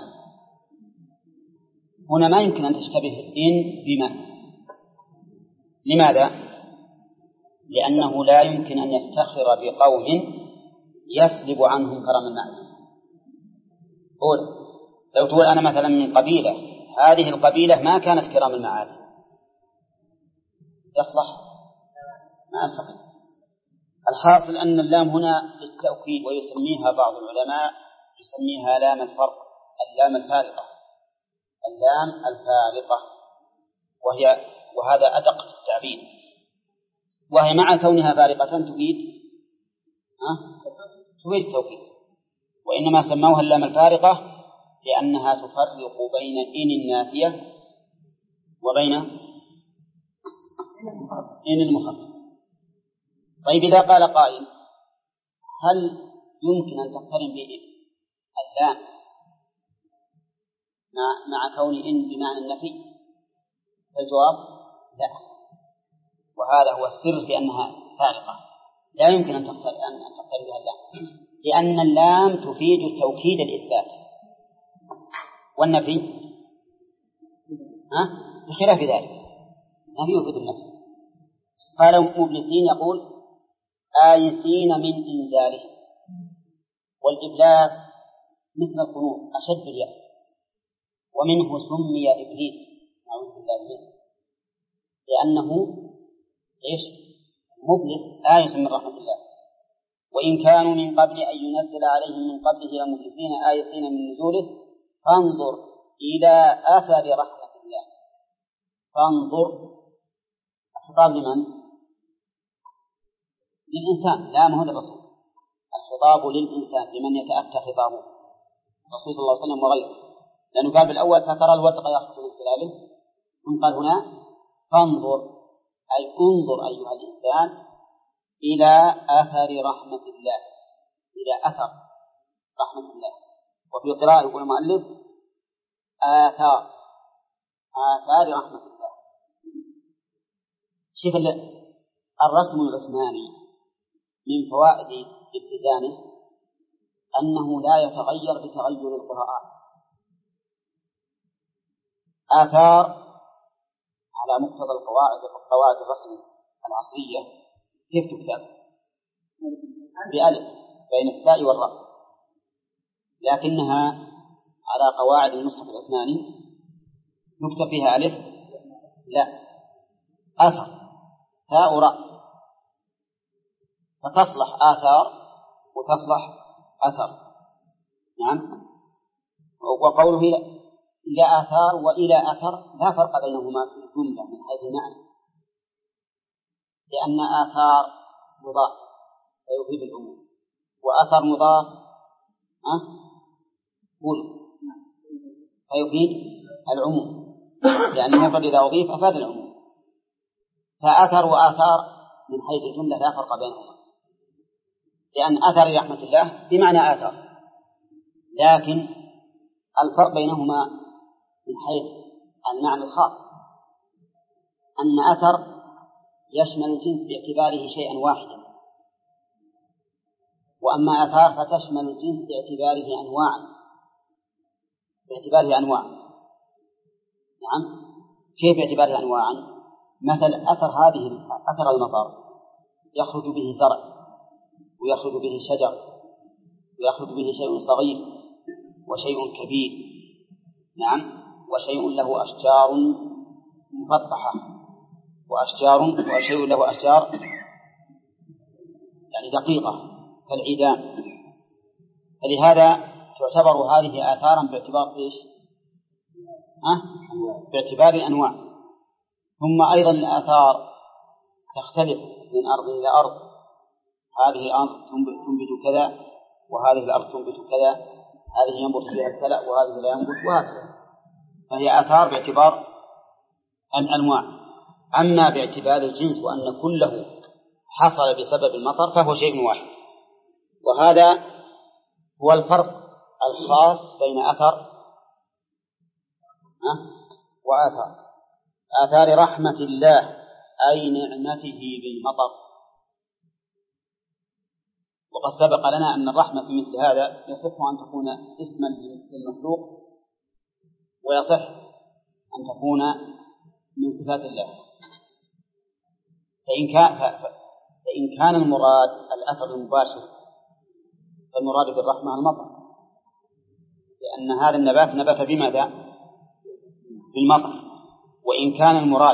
هنا ما يمكن أن تشتبه إن بما. لماذا؟ لأنه لا يمكن أن يفتخر بقوم يسلب عنهم كرم المعاد. لو تقول أنا مثلا من قبيلة، هذه القبيلة ما كانت كرام المعاد، يصلح؟ ما أستطيع. الحاصل أن اللام هنا للتأكيد، ويسميها بعض العلماء يسميها لام الفرق، اللام الفارقة، اللام الفارقة، وهذا أدق التعبير. وهي مع كونها فارقة تفيد التوكيد، وإنما سموها اللام الفارقة لأنها تفرق بين إن النافية وبين إن المخفف. طيب إذا قال قائل هل يمكن أن تقترن بإن اللام مع كون إن بمعنى النفي؟ الجواب لا، وهذا هو السر في أنها فارقة، لا يمكن أن تقترن بها اللام، لأن اللام تفيد توكيد الإثبات، والنفي بخلاف ذلك نفي يفيد النفي. قال مبلسين يقول آيسين من إنزاله، والإبلاس مثل القنوط أشد اليأس، ومنه سمي إبليس نعوذ بالله منه لأنه مبلس آيس من رحمة الله. وإن كانوا من قبل أن ينزل عليهم من قبله لمبلسين آيسين من نزوله فانظر إلى أثر رحمة الله. فانظر الخطاب لمن؟ للإنسان، لا مهد الرسول، الخطاب للإنسان لمن يتأتى خطابه الرسول صلى الله عليه وسلم وغيره، لأنه قال بالأول فترى الودق يخرج من خلاله، ثم قال هنا فانظر أي انظر أيها الإنسان إلى أثر رحمة الله، إلى أثر رحمة الله. وفي قراءة يقول المؤلف آثار رحمة الله. شوف الرسم العثماني من فوائد التزامه أنه لا يتغير بتغير القراءات. آثار على مقتضى قواعد الرسم العصرية كيف تكتب؟ بألف بين التاء والراء، لكنها على قواعد المصحف العثماني نكتب فيها ألف لا أثر تاء راء، فتصلح آثار وتصلح أثر. نعم. وقوله إلى آثار وإلى أثر لا فرق بينهما في الجملة من حيث المعنى، لأن آثار مضاف فيفيد العموم، وأثر مضاف فيفيد العموم، يعني المفرد إذا أضيف أفاد العموم. فأثر وآثار من حيث الجملة لا فرق بينهما، لأن أثر رحمة الله بمعنى آثار، لكن الفرق بينهما من حيث المعنى الخاص أن أثر يشمل الجنس باعتباره شيئا واحدا، وأما آثار فتشمل الجنس باعتباره أنواعا. نعم. كيف باعتباره أنواعا؟ مثل أثر المطر يخرج به زرع ويخرج به شجر ويخرج به شيء صغير وشيء كبير. نعم. وشيء له أشجار مفتحة وشيء له أشجار يعني دقيقة كالعيدان. فلهذا تعتبر هذه آثارا باعتبار إيش؟ باعتبار الأنواع. ثم أيضا الآثار تختلف من أرض إلى أرض، هذه الأرض تنبت كذا وهذه الأرض تنبت كذا، هذه ينبت فيها الكلأ وهذه لا ينبت، وهكذا. فهي آثار باعتبار الأنواع. أما باعتبار الجنس وأن كله حصل بسبب المطر فهو شيء واحد. وهذا هو الفرق الخاص بين أثر وآثار رحمة الله أي نعمته بالمطر. وقد سبق لنا أن الرحمة في مثل هذا يصح أن تكون اسما للمخلوق ويصح أن تكون من صفات الله. فإن كان المراد الأثر المباشر فالمراد بالرحمة المطر، لأن هذا النبات نبت بماذا؟ بالمطر. وإن كان المراد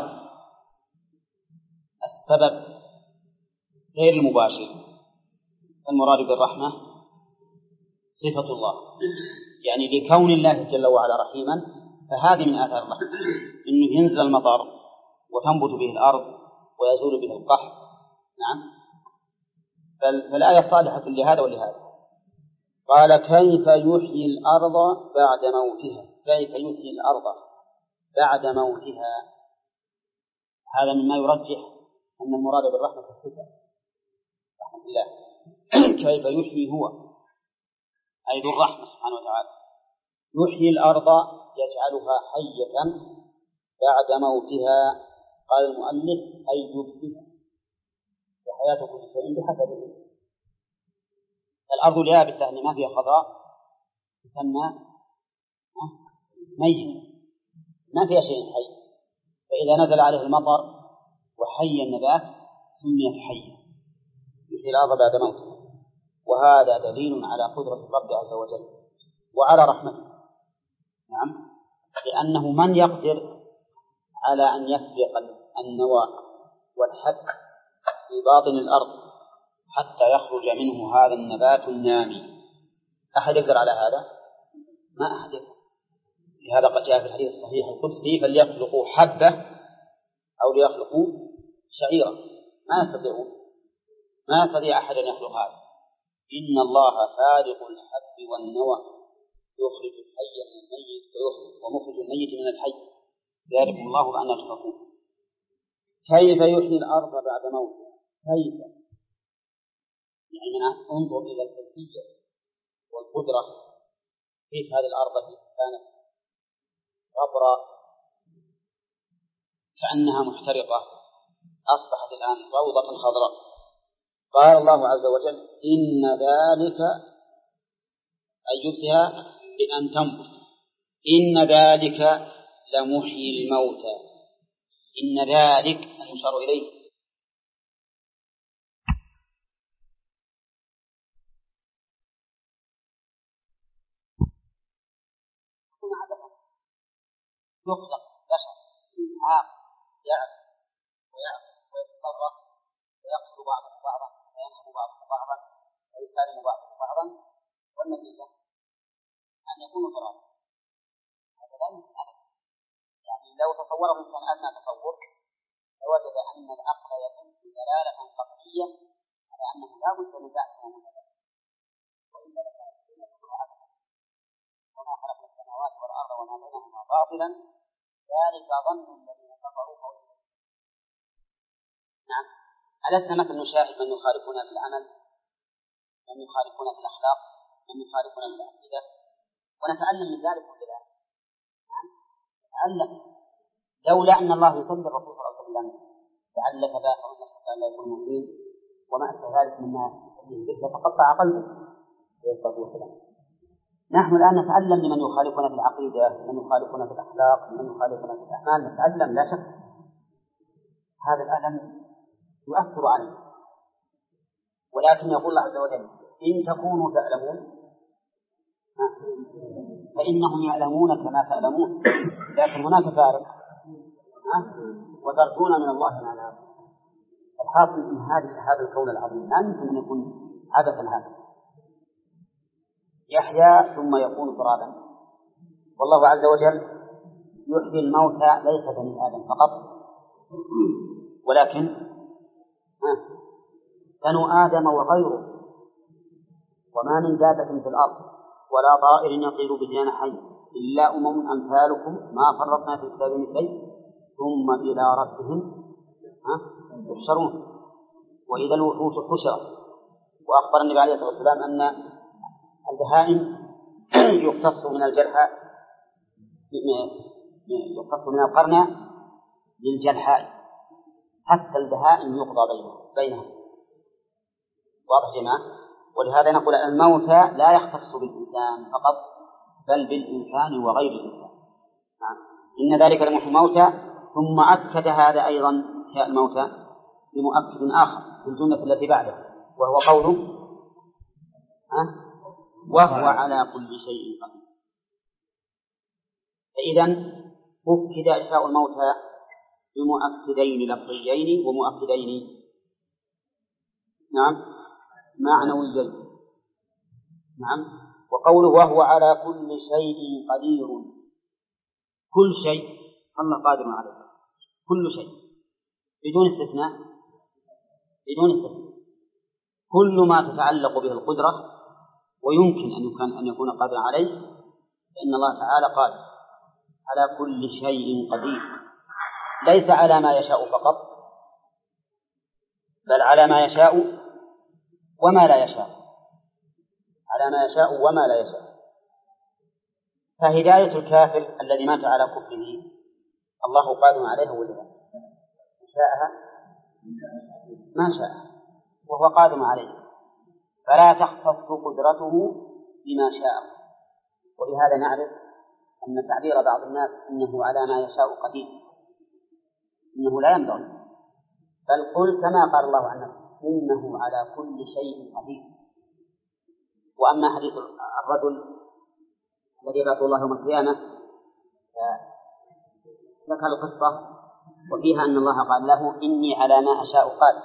السبب غير المباشر فالمراد بالرحمة صفة الله، يعني لكون الله جل وعلا رحيما، فهذه من آثار الرحمة، إنه ينزل المطر وتنبت به الأرض ويزول به القحط. نعم. فالآية صالحة لهذا ولهذا. قال كيف يحيي الأرض بعد موتها. كيف يحيي الأرض بعد موتها، هذا مما يرجح أن المراد بالرحمة الصفة رحمة الله. كيف يحيي هو أي ذو الرحمة سبحانه وتعالى، يحيي الأرض يجعلها حية بعد موتها. قال المؤلف أي يبسطها، وحياة كل شيء بحسبه. الأرض اليابسة يعني ما فيها خضراء تسمى ميت، ما فيها شيء حي، فإذا نزل عليه المطر وحي النبات سميت حية، يحيي الأرض بعد موتها. وهذا دليل على قدرة الرب عز وجل وعلى رحمته. نعم. لأنه من يقدر على أن يفرق النوى والحب في باطن الأرض حتى يخرج منه هذا النبات النامي؟ أحد يقدر على هذا؟ ما أحد يقدر. لهذا قد جاء في الحديث الصحيح القدسي: فليخلقوا حبة أو ليخلقوا شعيرة. ما يستطيع أحد أن يخلق هذا. إن الله فارق الحب والنوى يخرج الحي من الميت ومخرج الميت من الحي ذلكم الله بأننا تفقون. كيف يحيي الأرض بعد موتها؟ كيف؟ يعني انظر إلى الكيفية والقدرة. كيف هذه الأرض التي كانت غبراء كأنها محترقة أصبحت الآن روضة خضراء. قال الله عز وجل: إن ذلك أي يبسها بأن تنبت، إن ذلك لمحيي الموتى. إن ذلك المشار إليه يخلق بشر عاقل يعقل ويتصرف ويقتل بعضه بعضا وينهب بعضه بعضا ويسالم بعضه بعضا، والنتيجة أن يكون ترابا. هذا لا يمكن أبدا. يعني لو تصوره الإنسان أدنى تصور لوجد أن العقل يدل دلالة قطعية على أنه لا بد من بعث من المدى، وإلا لكانت الدنيا كلها أبدا. وما خلقنا السماوات والأرض وما بينهما باطلا ذلك ظن الذين كفروا قولا. نعم، ألسنا مثلا نشاهد من يخالفون في العمل، من يخالفون في الأخلاق، من يخالفون في العقيدة، ونتألم من ذلك كلنا. نعم نتألم. لولا أن الله يسلم الرسول صلى الله عليه وسلم لعلك باخع نفسك أن لا يكون مؤمن وما أشبه ذلك مما به لتقطع قلبه عليه الصلاة والسلام. نحن الآن نتألم لمن يخالفنا في العقيدة، من يخالفنا في الأخلاق، من يخالفنا في الأعمال، نتألم لا شك. هذا الألم يؤثر عليه، ولكن يقول الله عز وجل: إن تكونوا تعلمون فإنهم يعلمون كما تعلمون، لكن هناك فارق وترجون من الله ما لا يرجون. الحاصل من هذا الكون العظيم لا يمكن أن يكون عبثا هذا. يحيا ثم يكون ترابا. والله عز وجل يحيي الموتى ليس بني آدم فقط، ولكن بنو آدم وغيره. وما من دابة في الأرض ولا طائر يطير بجناحين إلا أمم أمثالكم ما فرطنا في الكتاب من شيء ثم إلى ربهم يحشرون. وإذا الوحوش حشرت. وأخبر النبي عليه الصلاة والسلام أن البهائم يقتص من الجرحى، يقتص من القرن للجرحى، حتى البهائم يقضى بينها. واضح جماعة؟ ولهذا نقول الموتى لا يختص بالإنسان فقط بل بالإنسان وغير الإنسان. نعم. إن ذلك لمحيي الموتى. ثم أكد هذا أيضا إحياء الموتى بمؤكد آخر في الجملة التي بعده، وهو قوله: وهو على كل شيء قدير. فإذا أكد إحياء الموتى بمؤكدين لفظيين ومؤكدين معنويين. نعم. وقوله: وهو على كل شيء قدير. كل شيء الله قادر عليه، كل شيء بدون استثناء. كل ما تتعلق به القدرة ويمكن أن يكون قادرا عليه، فإن الله تعالى قادر على كل شيء قدير، ليس على ما يشاء فقط، بل على ما يشاء وما لا يشاء، على ما يشاء وما لا يشاء. فهداية الكافر الذي مات على كفره الله قادر عليه ولا لا؟ شاءها ما شاء وهو قادر عليه، فلا تختص قدرته بما شاء. وبهذا نعرف أن تعبير بعض الناس إنه على ما يشاء قدير إنه لا ينبغي، بل قل كما قال الله عنه: إنه على كل شيء قدير. وأما حديث الرجل الذي يبعث الله يوم القيامة ذكر القصة وفيها أن الله قال له إني على ما أشاء قادر،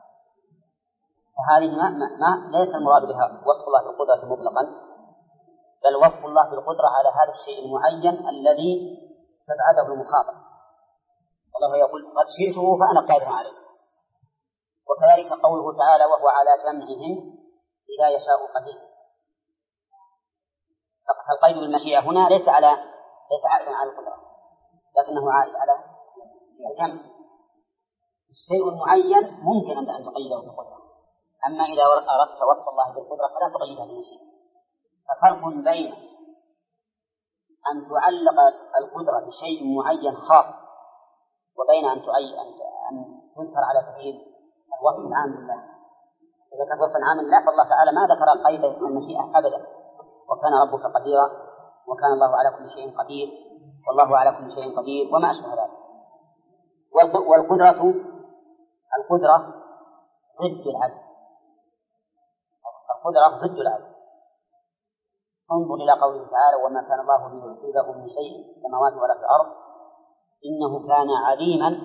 فهذه ما ليس المراد بها وصف الله بالقدرة مطلقا، بل وصف الله بالقدرة على هذا الشيء المعين الذي تبعده المخاطب. والله يقول قد شئته فأنا قادر عليه. وكذلك قوله تعالى وهو على جمعهم إذا يشاء قدير. فالقيد بالمشيئة هنا ليس عائدا على القدرة، لكنه عائد على الجمع. الشيء المعين ممكن أن تقيده بالقدرة، أما إذا أردت وصف الله بالقدرة فلا تقيده بالمشيئة. ففرق بين أن تعلق القدرة بشيء معين خاص وبين أن تذكر على سبيل الوصف العام لله. إذا كان وصفا عاما لله فالله تعالى ما ذكر القيد المشيئة أبدا، وكان ربك قديرا وكان الله على كل شيء قدير والله على كل شيء قدير وما أشبه ذلك. والقدرة ضد العدل، القدرة ضد العدل. انظر إلى قوله تعالى وما كان الله ليعجزه من شيء في السماوات ولا في الأرض إنه كان عليما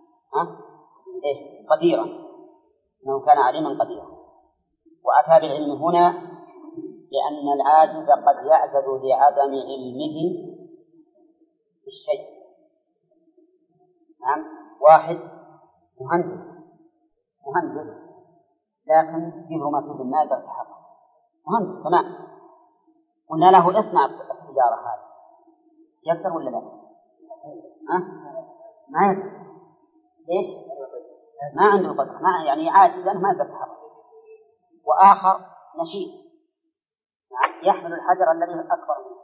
قديرا، إنه كان عليما قديرا. وأتى بالعلم هنا لأن العاجز قد يعجز لعدم علمه بالشيء. نعم، واحد مهندس لكن فيه ما فيه الناس يتحقق مهندس تمام، قلنا له اصنع التجارة هذه يقدر ولا لا؟ ما يقدر. ليش؟ ما عنده قدرة، ما يعني عاجزا ما يقدر يتحرك. وآخر نشيط يحمل الحجر الذي أكبر منه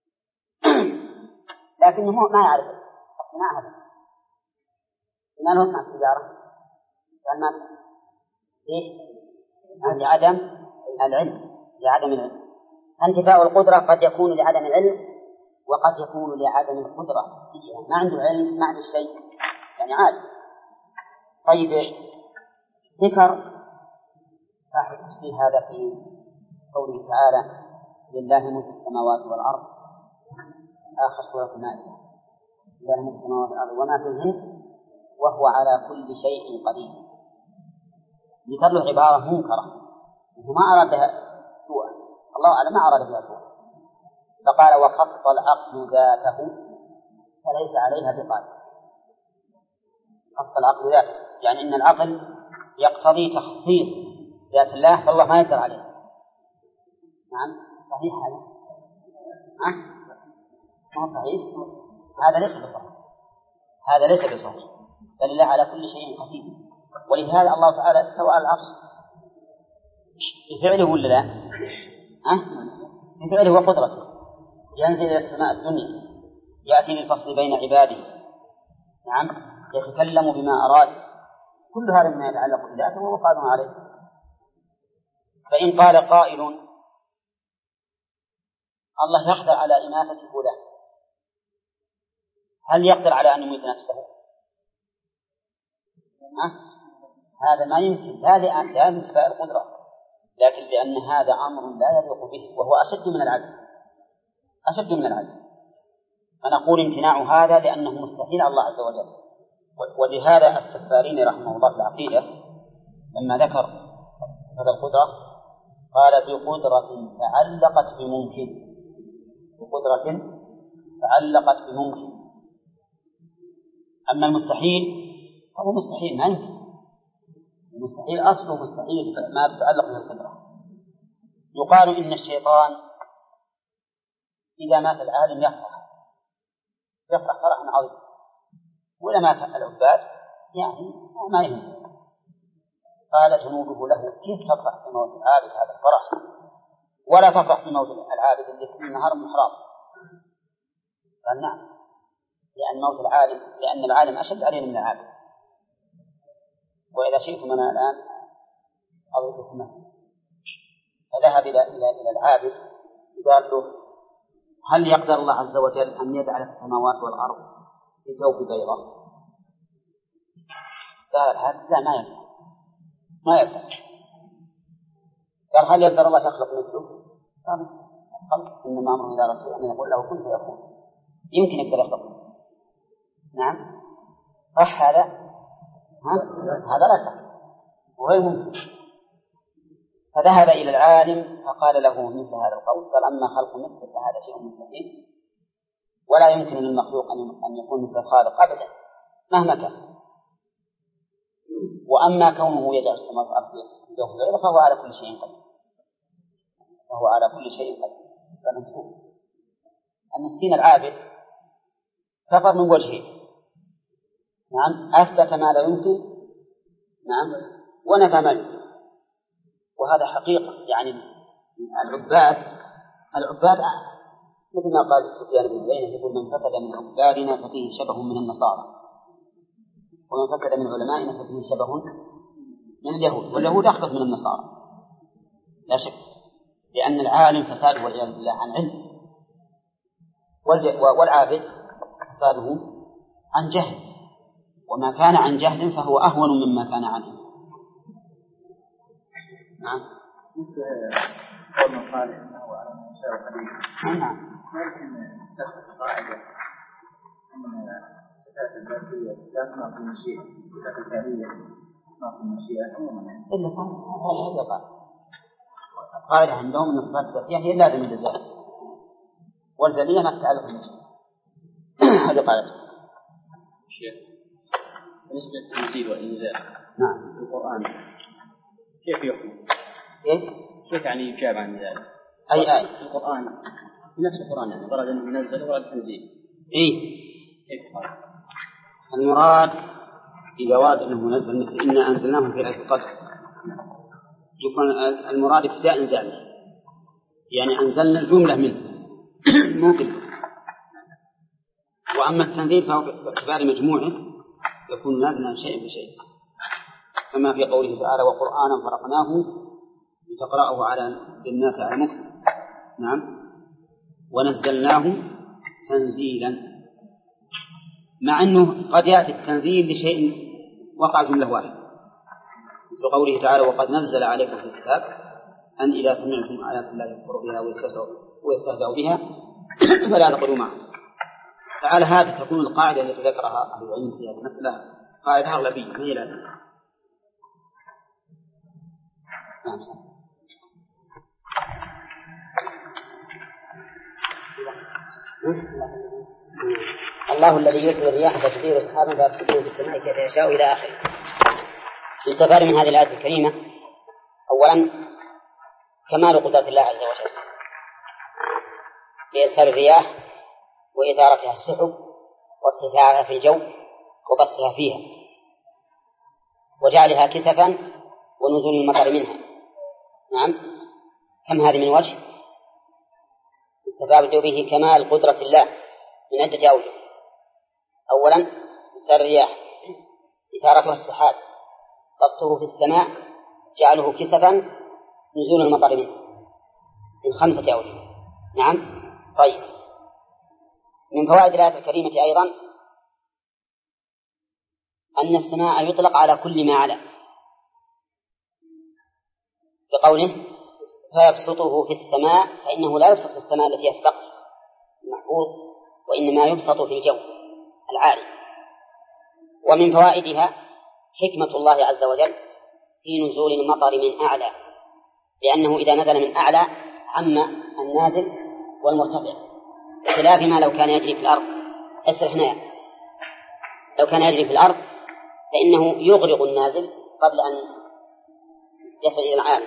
لكنه ما يعرف الصناعة هذا، قلنا له اصنع التجارة قال ما ليش؟ لعدم العلم. انتفاء القدرة قد يكون لعدم العلم وقد يكون لعدم القدرة، ما عنده علم ما عنده شيء يعني عادي. طيب ذكر صاحب التفسير هذا في قوله تعالى لله ملك السماوات والأرض آخر سورة المائدة، لله ملك السماوات والأرض وما فيهن وهو على كل شيء قدير. ذكر له عبارة منكرة وهو ما أراد بها سوءا، الله أعلم ما أراد بها سوءا، فقال وخط العقل ذاته فليس عليها بقادر. خط العقل ذاته يعني إن العقل يقتضي تخصيص ذات الله فالله ما يقدر عليه. نعم صحيح هذا؟ ما صحيح؟ هذا ليس بصحيح، هذا ليس بصحيح، بل الله على كل شيء قدير. ولهذا الله تعالى استوى على العرش بفعله ولا لا؟ بفعله وقدرته. ينزل إلى السماء الدنيا يأتي للفصل بين عباده، نعم يتكلم بما أراد، كل هذا مما يتعلق بذاته وهو قادر عليه. فإن قال قائل الله يقدر على إماتة فلان، هل يقدر على أن يميت نفسه؟ هذا ما يمكن، لا انتفاء القدرة، لكن لأن هذا أمر لا يليق به وهو أشد من العجز، فنقول امتناع هذا لأنه مستحيل على الله عز وجل. ولهذا السفاريني رحمه الله في العقيدة لما ذكر هذا القدرة قال بقدرة تعلقت بممكن، بقدرة تعلقت بممكن. أما المستحيل فهو مستحيل ما يمكن، المستحيل أصله مستحيل ما تتعلق به القدرة. يقال إن الشيطان إذا مات العالم يفرح فرحا عظيما، وإذا مات العباد يعني ما يهم. قال جنوده له كيف تفرح في موت العابد هذا الفرح ولا تفرح في موت العابد اللي كل نهار محراب؟ قال نعم، لأن العالم أشد علينا من العابد. وإذا شئتم أنا الآن أضيفكم. فذهب إلى العابد قال له هل يقدر الله عز وجل أن يجعل السماوات والأرض في جوف بيضاء؟ قال العابد لا ما يقدر. قال هل يقدر الله يخلق مثله؟ قال إنما أمره إلى رسول أن يقول له كن فيكون. يمكن يقدر يخطب. نعم صح هذا؟ هذا لا صح وغير ممكن. فذهب إلى العالم فقال له مثل هذا القول، قال أما خلق مثل فهذا شيء مستحيل، ولا يمكن للمخلوق أن يكون مثل الخالق أبدا مهما كان. وأما كونه يجعل السماء في الأرض يوم غيره فهو على كل شيء قدير، فهو على كل شيء قدير. فنشوف المسكين العابد كفر من وجهه، نعم أثبت ما لا يمكن، نعم ونفى ما يمكن، وهذا حقيقة. يعني العباد مثل ما قال سفيان بن عيينة يقول من فقد من عبادنا ففيه شبه من النصارى، ومن فقد من علمائنا ففيه شبه من اليهود، واليهود أخبث من النصارى لا شك، لأن العالم فساده والعياذ بالله عن علم، والعابد فساده عن جهل، وما كان عن جهل فهو أهون مما كان عنه. نعم مثل قول من قال إنه على من شاء قدير. نعم ممكن نستخلص قاعدة أن الصفات الذاتية لا تناقض المشيئة، الصفات الفعلية تناقض المشيئة عموما. إلا هذا قاعدة عندهم أن الصفات الذاتية هي لازم للذات، والفعلية ما تتعلق بالمشيئة. هذا قاعدة. بالنسبة للتنزيل والإنزال نعم في القرآن كيف يحكم؟ كيف يعني يجاب عن ذلك؟ أي آية في القرآن في نفس القرآن يعني ورد أنه ينزل ورد تنزيل. كيف قال؟ المراد إذا ورد أنه منزل مثل إنا أنزلناه في ليلة القدر يكون المراد ابتداء إنزاله، يعني أنزلنا الجملة منه ممكن. وأما التنزيل فهو باعتبار مجموعه يكون نازلا شيء بشيء، كما في قوله تعالى وقرآنا فرقناه لتقرأه على الناس على مكث. نعم ونزلناه تنزيلا، مع أنه قد يأتي التنزيل لشيء وقع جملة واحدة، مثل قوله تعالى وقد نزل عليكم في الكتاب أن إذا سمعتم آيات الله يكفر بها ويستهزأ بها فلا تقولوا معه. فعلى هذا تكون القاعدة التي ذكرها أهل العلم في هذه المسألة قاعدة أغلبية ما هي لازم. الله الذي يرسل الرياح فتثير سحابا فيبسطه في السماء كيف يشاء إلى آخره. يستفاد من هذه الآية الكريمة أولا كمال قدرة الله عز وجل لإرسال الرياح وإثارتها السحب وارتفاعها في الجو وبسطها فيها وجعلها كسفا ونزول المطر منها. نعم كم هذه من وجه استفاد به كمال قدرة الله من عدة أوجه. أولا إرسال الرياح إثارتها السحاب بسطه في السماء جعله كسفا نزول المطر منه من 5 أوجه. نعم طيب من فوائد الآية الكريمة أيضا أن السماء يطلق على كل ما علا بقوله فيبسطه في السماء، فإنه لا يبسط في السماء التي هي السقف المحفوظ، وإنما يبسط في الجو العالي. ومن فوائدها حكمة الله عز وجل في نزول المطر من أعلى، لأنه إذا نزل من أعلى عم النازل والمرتفع، خلاف ما لو كان يجري في الأرض. لو كان يجري في الأرض فإنه يغرق النازل قبل أن يصل إلى العالم.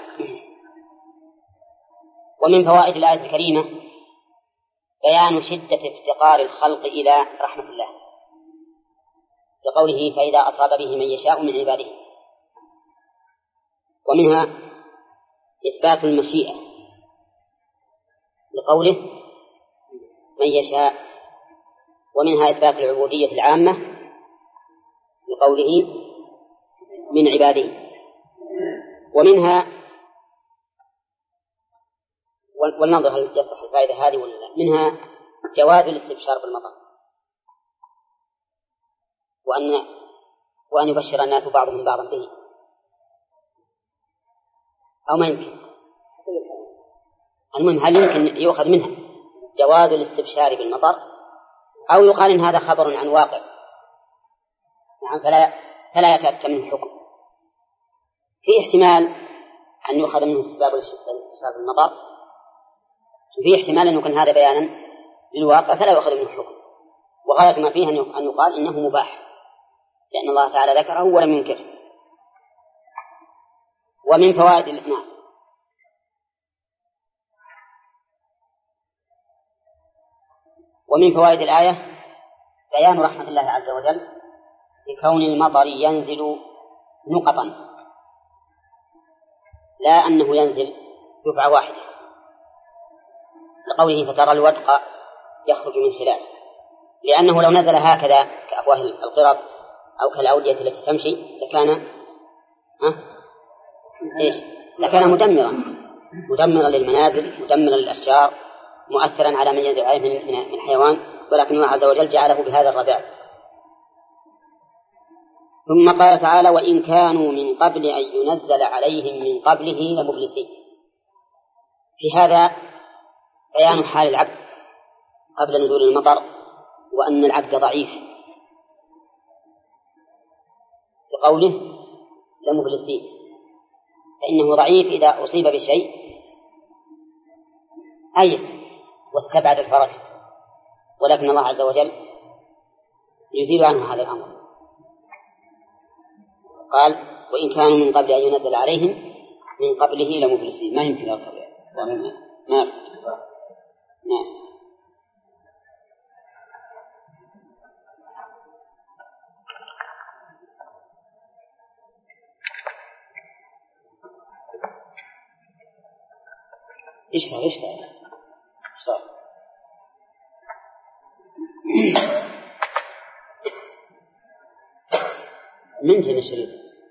ومن فوائد الآية الكريمة بيان شدة افتقار الخلق إلى رحمة الله بقوله فإذا أصاب به من يشاء من عباده. ومنها إثبات المشيئة بقوله من يشاء، ومنها إثبات العبودية العامة بقوله من عباده. ومنها ولننظر هل يصح الفائدة هذه ولا لا. منها جواز الاستبشار بالمطر وأن يبشر الناس بعضهم بعضا به، أو ما يمكن. المهم هل يمكن يؤخذ منها جواز الاستبشار بالمطر أو يقال إن هذا خبر عن واقع، نعم، فلا يتأتى منه الحكم. في احتمال أن يؤخذ منه استباب المطر، وفي احتمال أن يكون هذا بيانا للواقع فلا يؤخذ منه الحكم. وغاية ما فيه أن يقال إنه مباح، لأن الله تعالى ذكره ولم ينكره. ومن فوائد ومن فوائد الآية بيان رحمة الله عز وجل بكون المطر ينزل نقطا، لا أنه ينزل دفعة واحدة، لقوله فترى الودق يخرج من خلاله، لأنه لو نزل هكذا كأفواه القرب أو كالأودية التي تمشي لكان مدمرا للمنازل، مدمرا للأشجار، مؤثرا على من ينزل عليه من حيوان، ولكن الله عز وجل جعله بهذا الرذاذ. ثم قال تعالى وإن كانوا من قبل أن ينزل عليهم من قبله لمبلسين. في هذا بيان حال العبد قبل نزول المطر، وأن العبد ضعيف، بقوله لمبلسين، فإنه ضعيف إذا أصيب بشيء أيس واستبعد الفرج، ولكن الله عز وجل يزيل عنه هذا الأمر. قال وإن كانوا من قبل أن ينزل عليهم من قبله لمبلسين. ما يمكن أكثر ما إيش من هنا الشريط.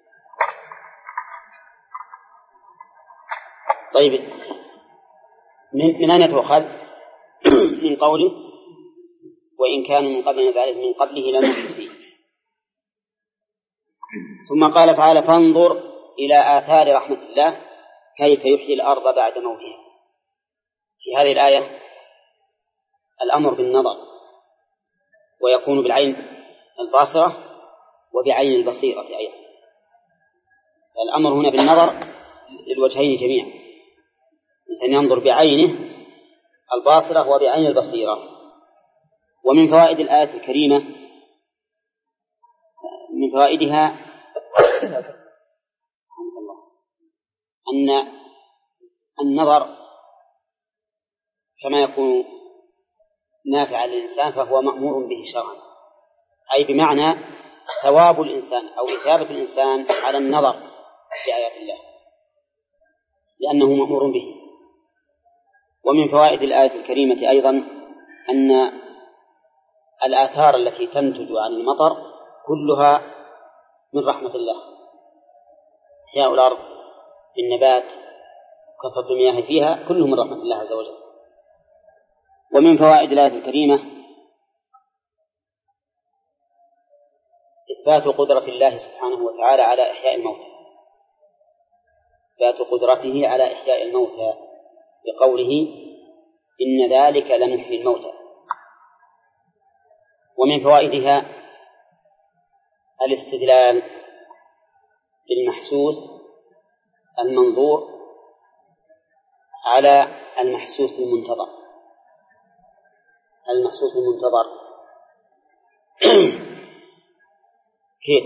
طيب من أين تؤخذ؟ من قوله وإن كانوا من قبل ذلك من قبله لمبلسين. ثم قال تعالى فانظر إلى آثار رحمة الله كيف يحيي الأرض بعد موتها. في هذه الآية الأمر بالنظر، ويكون بالعين الباصرة وبعين البصيرة أيضا. الأمر هنا بالنظر للوجهين جميعا، الإنسان ينظر بعينه الباصرة وبعين البصيرة. ومن فوائد الآية الكريمة من فوائدها أن النظر كما يكون نافعا للإنسان فهو مأمور به شرعا، أي بمعنى ثواب الإنسان أو إثابة الإنسان على النظر بآيات الله لأنه مأمور به. ومن فوائد الآية الكريمة أيضا أن الآثار التي تنتج عن المطر كلها من رحمة الله، إحياء الأرض بالنبات كثرة المياه فيها كله من رحمة الله عز وجل. ومن فوائد الآية الكريمة إثبات قدرة الله سبحانه وتعالى على إحياء الموتى، إثبات قدرته على إحياء الموتى بقوله إن ذلك لمحيي الموتى. ومن فوائدها الاستدلال بالمحسوس المنظور على المحسوس المنتظر. المحسوس المنتظر كيف؟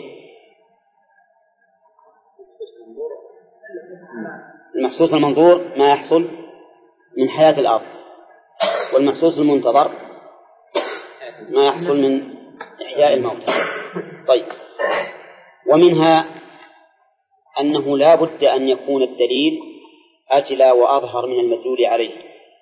المحسوس المنظور ما يحصل من حياة الأرض، والمحسوس المنتظر ما يحصل من إحياء الموتى. طيب، ومنها أنه لا بد أن يكون الدليل أجلى وأظهر من المدلول عليه،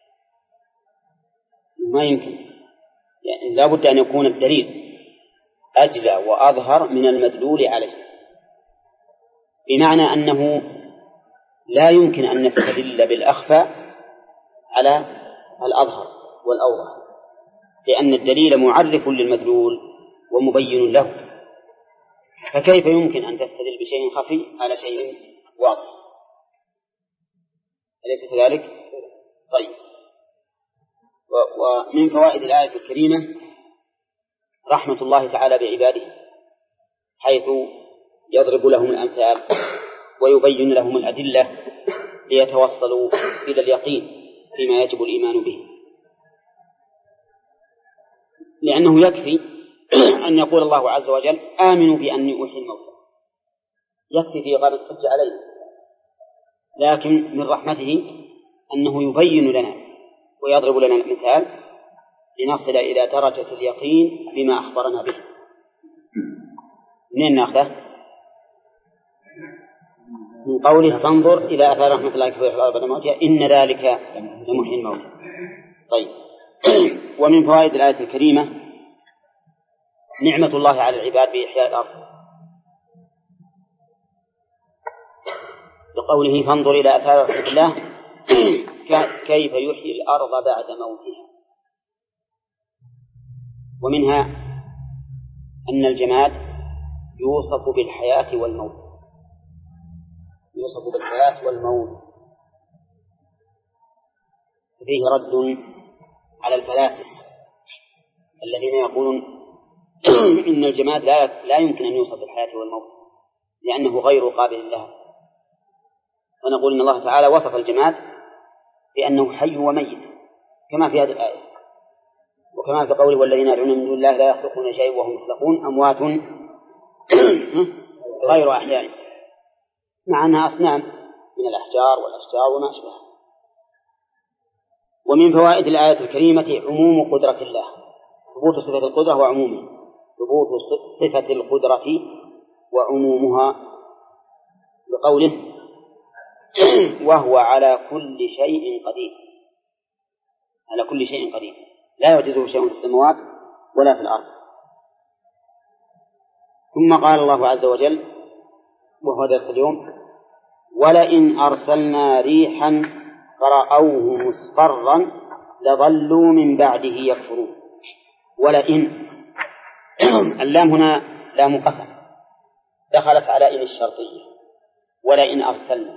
ما يمكن، يعني لا بد أن يكون الدليل أجلى وأظهر من المدلول عليه، بمعنى أنه لا يمكن أن نستدل بالأخفى على الأظهر والأوضح، لأن الدليل معرف للمدلول ومبين له، فكيف يمكن أن تستدل بشيء خفي على شيء واضح؟ أليس كذلك؟ طيب، ومن فوائد الآية الكريمة رحمة الله تعالى بعباده حيث يضرب لهم الأمثال ويبين لهم الأدلة ليتوصلوا إلى اليقين فيما يجب الإيمان به، لأنه يكفي أن يقول الله عز وجل آمنوا بأني أحيي الموتى، يكفي في إقامة الحجة عليه، لكن من رحمته أنه يبين لنا ويضرب لنا الأمثال لنصل إلى درجة اليقين بما أخبرنا به. منين نأخذه؟ من قوله فانظر إلى آثار رحمة الله كيف يحيي الأرض بعد موتها إن ذلك لمحيي الموتى. طيب، ومن فوائد الآية الكريمة نعمة الله على العباد بإحياء الأرض، بقوله فانظر إلى آثار رحمة الله كيف يحيي الأرض بعد موتها. ومنها أن الجماد يوصف بالحياة والموت، يوصف بالحياة والموت، فيه رد على الفلاسفة الذين يقولون إن الجماد لا يمكن أن يوصف بالحياة والموت لأنه غير قابل لها، ونقول إن الله تعالى وصف الجماد بأنه حي وميت كما في هذه الآية، وكما في قوله والذين يدعون من دون الله لا يخلقون شيئا وهم يخلقون أموات غير أحياء، مع أنها أصنام من الأحجار والأشجار وما أشبه. ومن فوائد الآية الكريمة عموم قدرة الله، ثبوت صفة القدرة وعمومها، ثبوت صفة القدرة وعمومها، بقوله وهو على كل شيء قدير، على كل شيء قدير لا يعجزه شيء في السماوات ولا في الأرض. ثم قال الله عز وجل وهو درس اليوم ولئن أرسلنا ريحا فرأوه مصفرا لظلوا من بعده يكفرون. ولئن اللام هنا لام قسم دخلت على إن الشرطية، ولئن أرسلنا،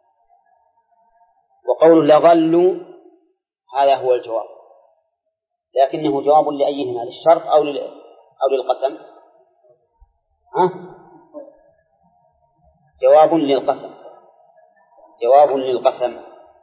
وقول لظلوا هذا هو الجواب، لكنه جواب لأيهما، للشرط أو للقسم؟ جواب للقسم، جواب للقسم،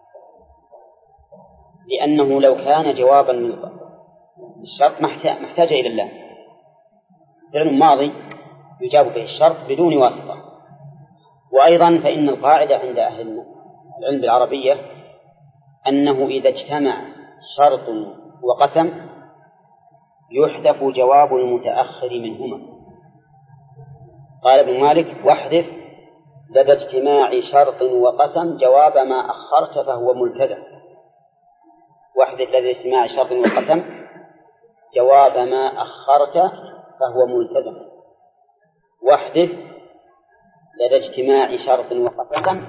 لأنه لو كان جوابا للشرط ما احتاج إلى الله، فعل ماضي يجاب به الشرط بدون واسطة. وأيضا فإن القاعدة عند أهل العلم بالعربية أنه إذا اجتمع شرط وقسم يحذف جواب المتأخر منهما. قال ابن مالك واحذف لدى اجتماع شرط وقسم جواب ما أخرت فهو ملتزم، واحذف لدى اجتماع شرط وقسم جواب ما أخرت فهو ملتزم، واحذف لدى اجتماع شرط وقسم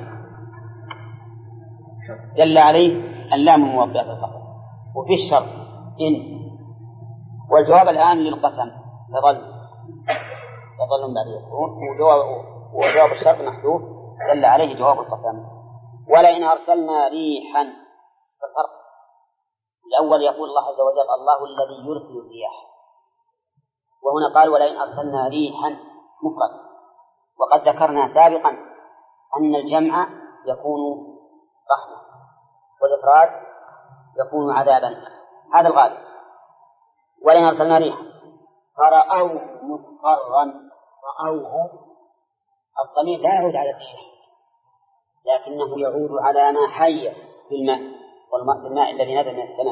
دل عليه اللام الموضع في القسم وفي الشرط إن، والجواب الآن للقسم يظل بعد يكون، وجواب الشرط محذوف دل عليه جواب القسم. ولئن أرسلنا ريحا، فالفرق الأول يقول الله عز وجل الله الذي يرسل الرياح، وهنا قال ولئن أرسلنا ريحا مفرد، وقد ذكرنا سابقا أن الجمع يكون رحمة والإفراد يكون عذابا، هذا الغالب. ولئن أرسلنا ريحا فرأوه مصفرا، رأوه الضمير لا يعود على الشيء لكنه يعود على ما حي في الماء، والماء في الماء الذي نزل من السماء،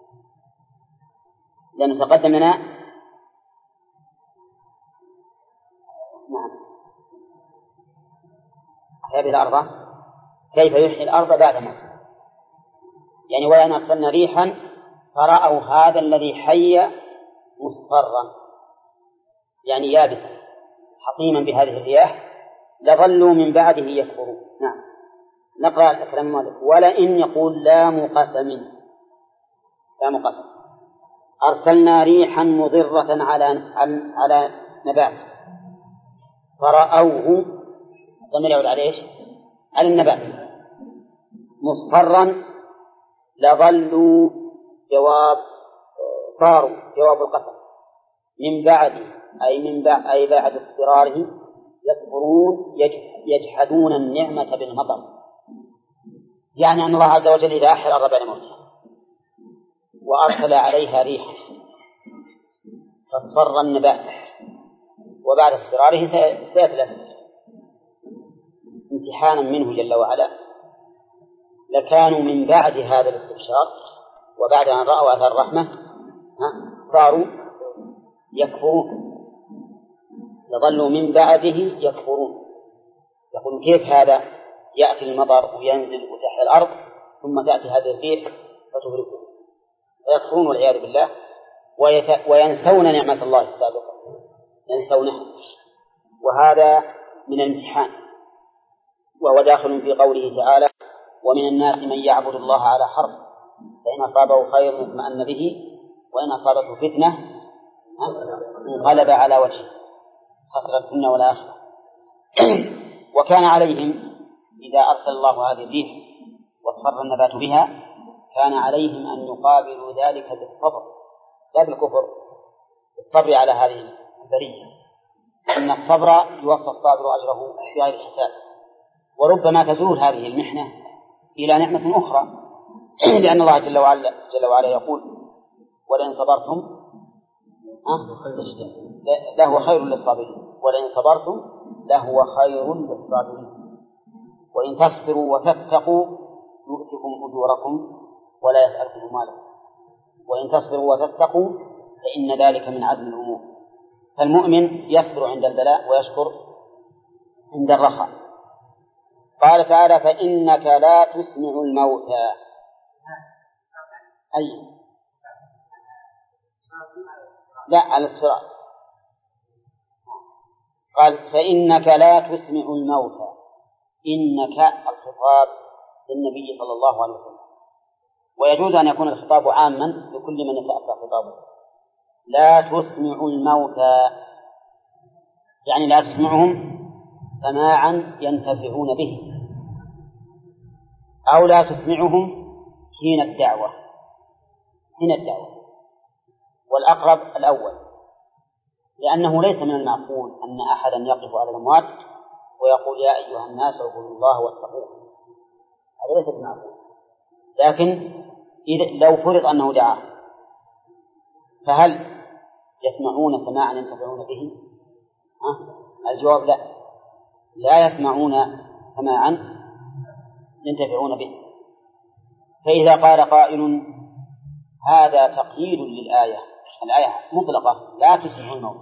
لأنه تقدم لنا هذه الأرض كيف يحيي الأرض بعد موتها، يعني ولئن أرسلنا ريحا فرأوا هذا الذي حي مصفرا يعني يابسا حطيما بهذه الرياح لظلوا من بعده يكفرون. نعم، نقرأ الكلام مالك ولئن يقول لا مقسم أرسلنا ريحا مضرة على نبات فرأوه ضمير يعود على إيش؟ على النبات مصفرا لظلوا صاروا جواب القسم من بعد أي بعد اضطراره يكفرون يجحدون النعمة بالمطر، يعني أن الله عز وجل إذا أحيا الأرض بعد موتها وأرسل عليها ريحا فاصفر النبات وبعد اصفراره سيتلف امتحانا منه جل وعلا، لكانوا من بعد هذا الاستبشار وبعد أن رأوا أثر الرحمة صاروا يكفرون، يظلوا من بعده يكفرون، يقولون كيف هذا يأتي المطر وينزل وتحيا الأرض ثم تأتي هذه الريح فتهلكه، فيكفرون والعياذ بالله وينسون نعمة الله السابقة، ينسونها، وهذا من الامتحان. وهو داخل في قوله تعالى: ومن الناس من يعبد الله على حرف فإن أصابه خير اطمأن به وإن أصابته فتنة انقلب على وجهه خسر الدنيا والآخرة. وكان عليهم إذا أرسل الله هذه الريح واصفر النبات بها كان عليهم أن يقابلوا ذلك بالصبر لا بالكفر، بالصبر على هذه البرية، إن الصبر يوفى الصابر أجره بغير حساب. وربما تزول هذه المحنة إلى نعمة أخرى، لأن الله جل وعلا يقول: ولئن صبرتم لهو خير للصابرين، ولئن صبرتم لهو خير للصابرين، وإن تصبروا وتتقوا يؤتكم أجوركم ولا يسألكم مالكم، وإن تصبروا وتتقوا فإن ذلك من عزم الأمور. فالمؤمن يصبر عند البلاء ويشكر عند الرخاء. قال تعالى: فإنك لا تسمع الموتى. أي لا على الصراط. قال: فإنك لا تسمع الموتى. إنك الخطاب للنبي صلى الله عليه وسلم، ويجوز أن يكون الخطاب عاما لكل من يتأتى خطابه. لا تسمع الموتى يعني لا تسمعهم سماعا ينتفعون به، أو لا تسمعهم حين الدعوة، والأقرب الأول، لأنه ليس من المعقول أن أحدا يقف على الأموات ويقول: يا أيها الناس اعبدوا الله واتقوه، هذا ليس بمعقول. لكن لو فرض أنه دعاه فهل يسمعون سماعا ينتفعون به؟ الجواب لا، لا يسمعون سماعا ينتفعون به. فإذا قال قائل: هذا تقييد للآية، الآية مطلقة لا تسمع الموت،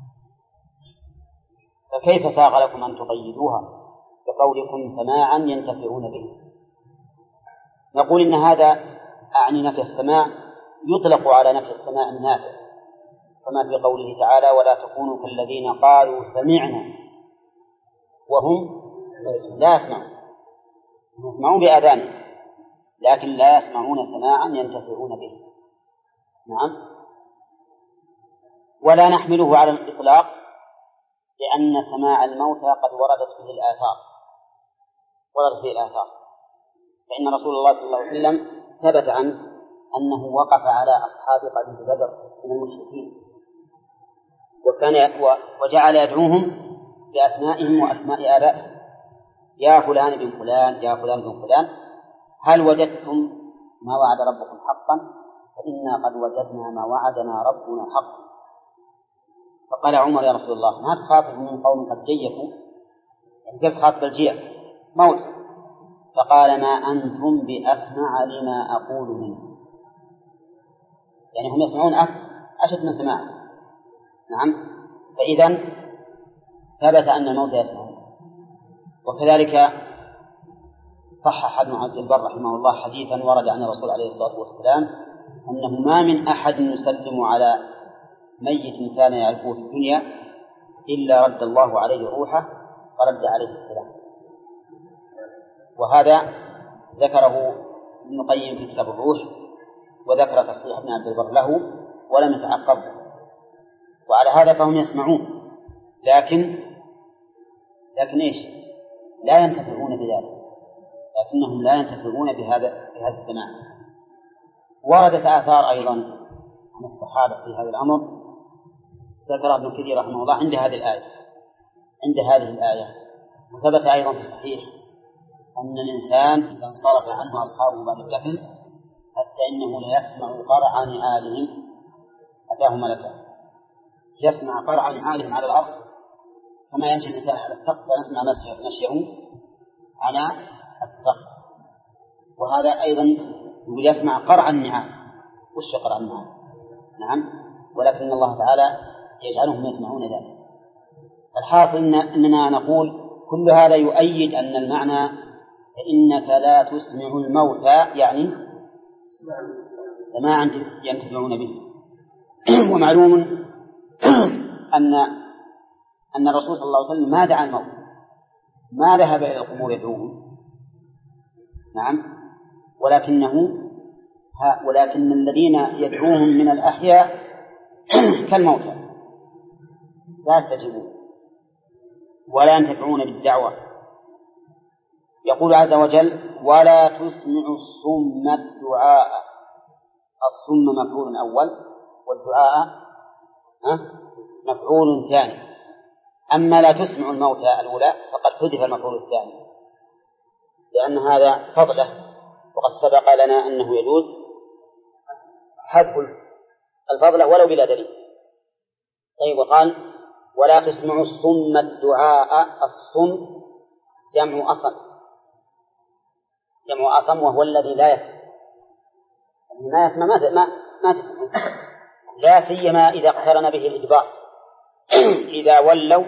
فكيف ساغ لكم أن تقيدوها بقولكم سماعا ينتفعون به؟ نقول إن هذا أعني نفي السماع يطلق على نفي السماع النافع، كما في قوله تعالى: ولا تكونوا كالذين قالوا سمعنا وهم لا يسمعون، يسمعون بآذانهم لكن لا يسمعون سماعا ينتفعون به. نعم. ولا نحمله على الإطلاق لأن سماع الموتى قد وردت فيه الآثار، فإن رسول الله صلى الله عليه وسلم ثبت عنه أنه وقف على أصحاب قبيلة بدر من المشركين وجعل يدعوهم بأسمائهم وأسماء آبائهم: يا فلان بن فلان، يا فلان بن فلان، هل وجدتم ما وعد ربكم حقا؟ فإنا قد وجدنا ما وعدنا ربنا حقا. فقال عمر: يا رسول الله، ما تخاطب من قوم قد جيفوا، يعني كيف تخاطب الجيف موت؟ فقال: ما أنتم بأسمع لما أقول منه، يعني هم يسمعون أشد من سماع. نعم. فإذا ثبت أن الموت يسمعون. وكذلك صحح ابن عبد البر رحمه الله حديثا ورد عن الرسول عليه الصلاة والسلام أنه ما من أحد يسلم على ميت كان يعرفه في الدنيا إلا رد الله عليه روحه فرد عليه السلام. وهذا ذكره ابن القيم في كتاب الروح، وذكر تصحيح ابن عبد البر له ولم يتعقبه. وعلى هذا فهم يسمعون لكن إيش؟ لا ينتفعون بذلك، لكنهم لا ينتفعون بهذا السماع. وردت آثار أيضا عن الصحابة في هذا الأمر، ذكر ابن كثير رحمه الله عند هذه الآية. وثبت أيضا في الصحيح أن الإنسان إذا انصرف عنه أصحابه بعد الدفن حتى إنه لا يسمع قرع نعالهم أتاه ملكان، يسمع قرع نعالهم على الأرض كما يمشي الإنسان على السقف فنسمع مشيه على السقف. وهذا أيضا يسمع قرع النعال. وش قرع النعال؟ نعم، ولكن الله تعالى يجعلهم يسمعون ذلك. الحاصل أننا نقول كل هذا يؤيد أن المعنى فإنك لا تسمع الموتى يعني سماعا ينتفعون به. ومعلوم أن الرسول صلى الله عليه وسلم ما دعا الموت، ما ذهب إلى القبور يدعوهم، نعم، ولكن الذين يدعوهم من الأحياء كالموتى لا يستجيبون ولا ينتفعون بالدعوة. يقول عز وجل ولا تسمع الصم الدعاء. الصم مفعول أول والدعاء مفعول ثاني. أما لا تسمع الموتى الأولى فقد حذف المفعول الثاني لأن هذا فضله، وقد سبق لنا أنه يجوز حذف الفضل ولو بلا دليل. طيب، وقال ولا تسمع الصم الدعاء. الصم جمع أصم وهو الذي لا يسمع. ما يسمع ما تسمع، لا سيما إذا اقترن به الإدبار إذا ولوا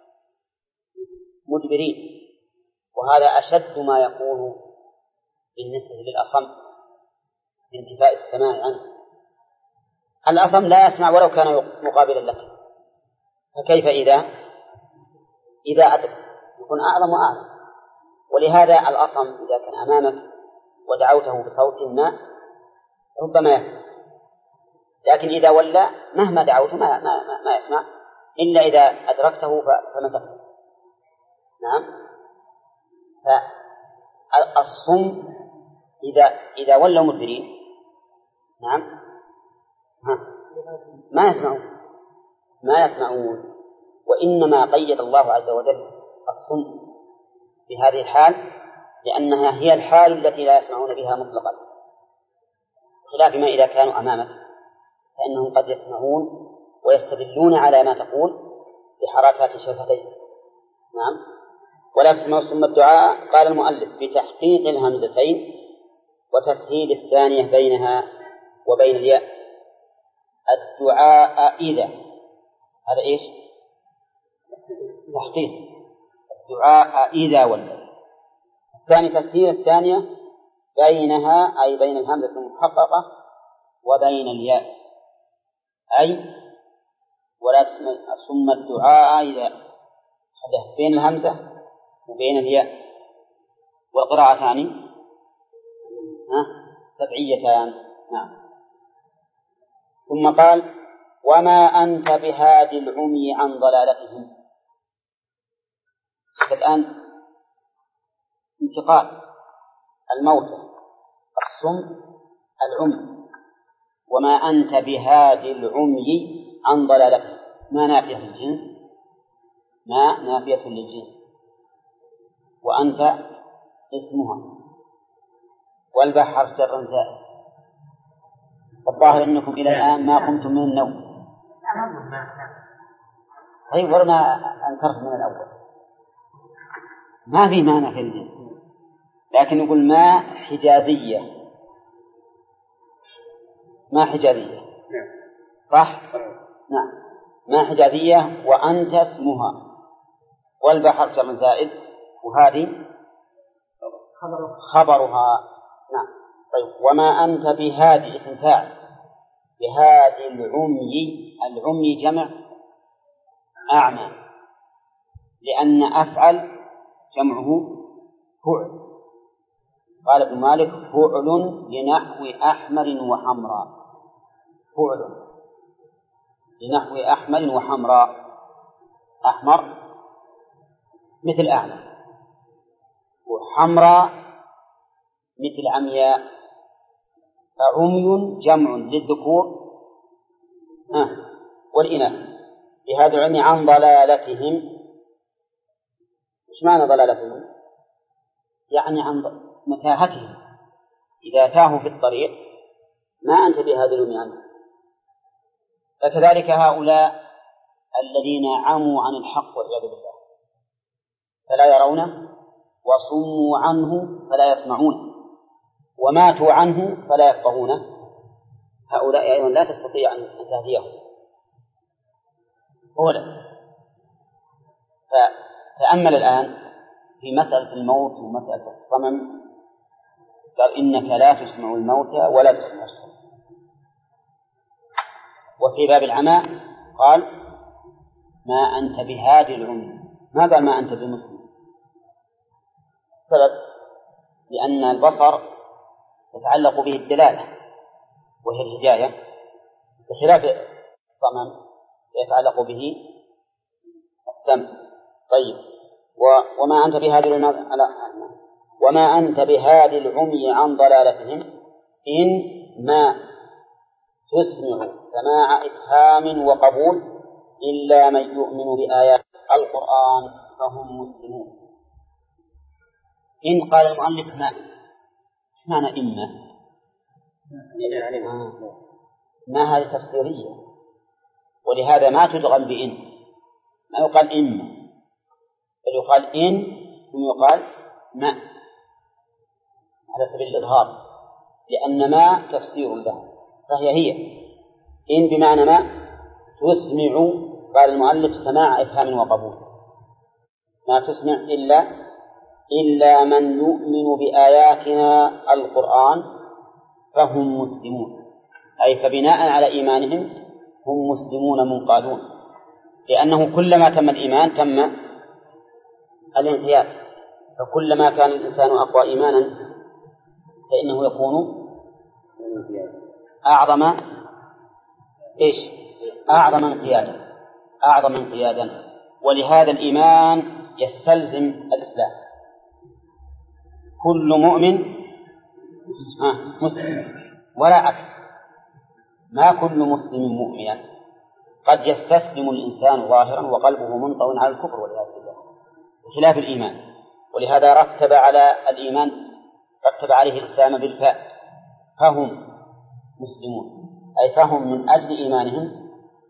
مدبرين، وهذا أشد ما يكون بالنسبة للأصم انتفاء السماع عنه. الأصم لا يسمع ولو كان مقابلا لك، فكيف إذا أدرك يكون أعظم وأعظم. ولهذا الأصم إذا كان أمامك ودعوته بصوت ما ربما يسمع، لكن إذا ولى مهما دعوته ما يسمع إلا إذا أدركته فمسكته. نعم، فالصم إذا ولوا مدبرين نعم ما يسمعون. وإنما قيد الله عز وجل الصم بهذه الحال لأنها هي الحال التي لا يسمعون بها مطلقا، خلاف ما إذا كانوا أمامك فإنهم قد يسمعون ويستدلون على ما تقول بحركات شفتيه. نعم، ولا تسمعوا الصم الدعاء. قال المؤلف بتحقيق الهمزتين وتسهيل الثانية بينها وبين الياء. الدعاء إذا هذا إيش؟ تحقيق الدعاء إذا ولى. الثاني تسهيل الثانية بينها أي بين الهمزة المحققة وبين الياء، أي ولا تسمع الصم الدعاء إذا حدث بين الهمزة وبين الياء. والقراءتان سبعيتان. نعم. ثم قال وما أنت بهادي العمي عن ضلالتهم. الآن انتقال الموتى الصم العمي. وما أنت بهادي العمي عن ضلالتهم. ما نافية للجنس، ما نافية للجنس، وأنت اسمها، والبحر جر زائد. الظاهر أنكم إلى الآن ما قمتم من النوم. طيب، ولما أنكرت من الأول ما في معنى في الجنس، لكن يقول ما حجازية، ما حجازية صح؟ نعم، ما حجازية. وأنت اسمها، والبحر جر زائد، وهذه خبرها. نعم. طيب، وما أنت بهادي اسم فاعل، بهادي العمي. العمي جمع أعمى، لأن أفعل جمعه فعل. قال ابن مالك فعل لنحو أحمر وحمراء. فعل لنحو أحمر وحمراء. أحمر مثل أعمى، وحمراء مثل عمياء. فعمي جمع للذكور والإناث، بهذا العلم عن ضلالتهم. إيش معنى ضلالتهم؟ يعني عن متاهتهم، إذا تاهوا في الطريق ما أنت بهذا العلم عنه. فكذلك هؤلاء الذين عموا عن الحق والعياذ بالله فلا يرونه، وصموا عنه فلا يسمعون، وماتوا عنه فلا يفقهونه، هؤلاء أيضا لا تستطيع أن تهديهم. أولا فتأمل الآن في مسألة الموت ومسألة الصمم، قال إنك لا تسمع الموتى ولا تسمع الصم. وفي باب العمى قال ما أنت بهادي العمي، ما قال ما أنت بمسلم. سبب لأن البصر يتعلق به الدلالة وهي الهداية، بخلاف الصمم يتعلق به السمع. طيب وما أنت بهادي وما أنت بهادي العمي عن ضلالتهم إن ما تسمع سماع إفهام وقبول إلا من يؤمن بآيات القرآن فهم مسلمون. إن قال المؤلف ما معنى إما؟ ما هذه تفسيرية، ولهذا ما تدغم بإن، ما يقال إما، بل يقال إن ثم يقال ما على سبيل الإظهار، لأن ما تفسير له، فهي إن بمعنى ما تسمع، قال المؤلف سماع إفهام وقبول، ما تسمع إلا من يؤمن بآياتنا القرآن فهم مسلمون، أي فبناء على إيمانهم هم مسلمون منقادون، لأنه كلما تم الإيمان تم الانقياد، فكلما كان الإنسان أقوى إيمانا فإنه يكون أعظم انقيادا، ولهذا الإيمان يستلزم الإسلام. كل مؤمن مسلم ولا عكس، ما كل مسلم مؤمنا، قد يستسلم الإنسان ظاهرا وقلبه منطوي على الكفر والعياذ بالله بخلاف الإيمان. ولهذا رتب على الإيمان رتب عليه الإسلام بالفاء، فهم مسلمون، أي فهم من أجل إيمانهم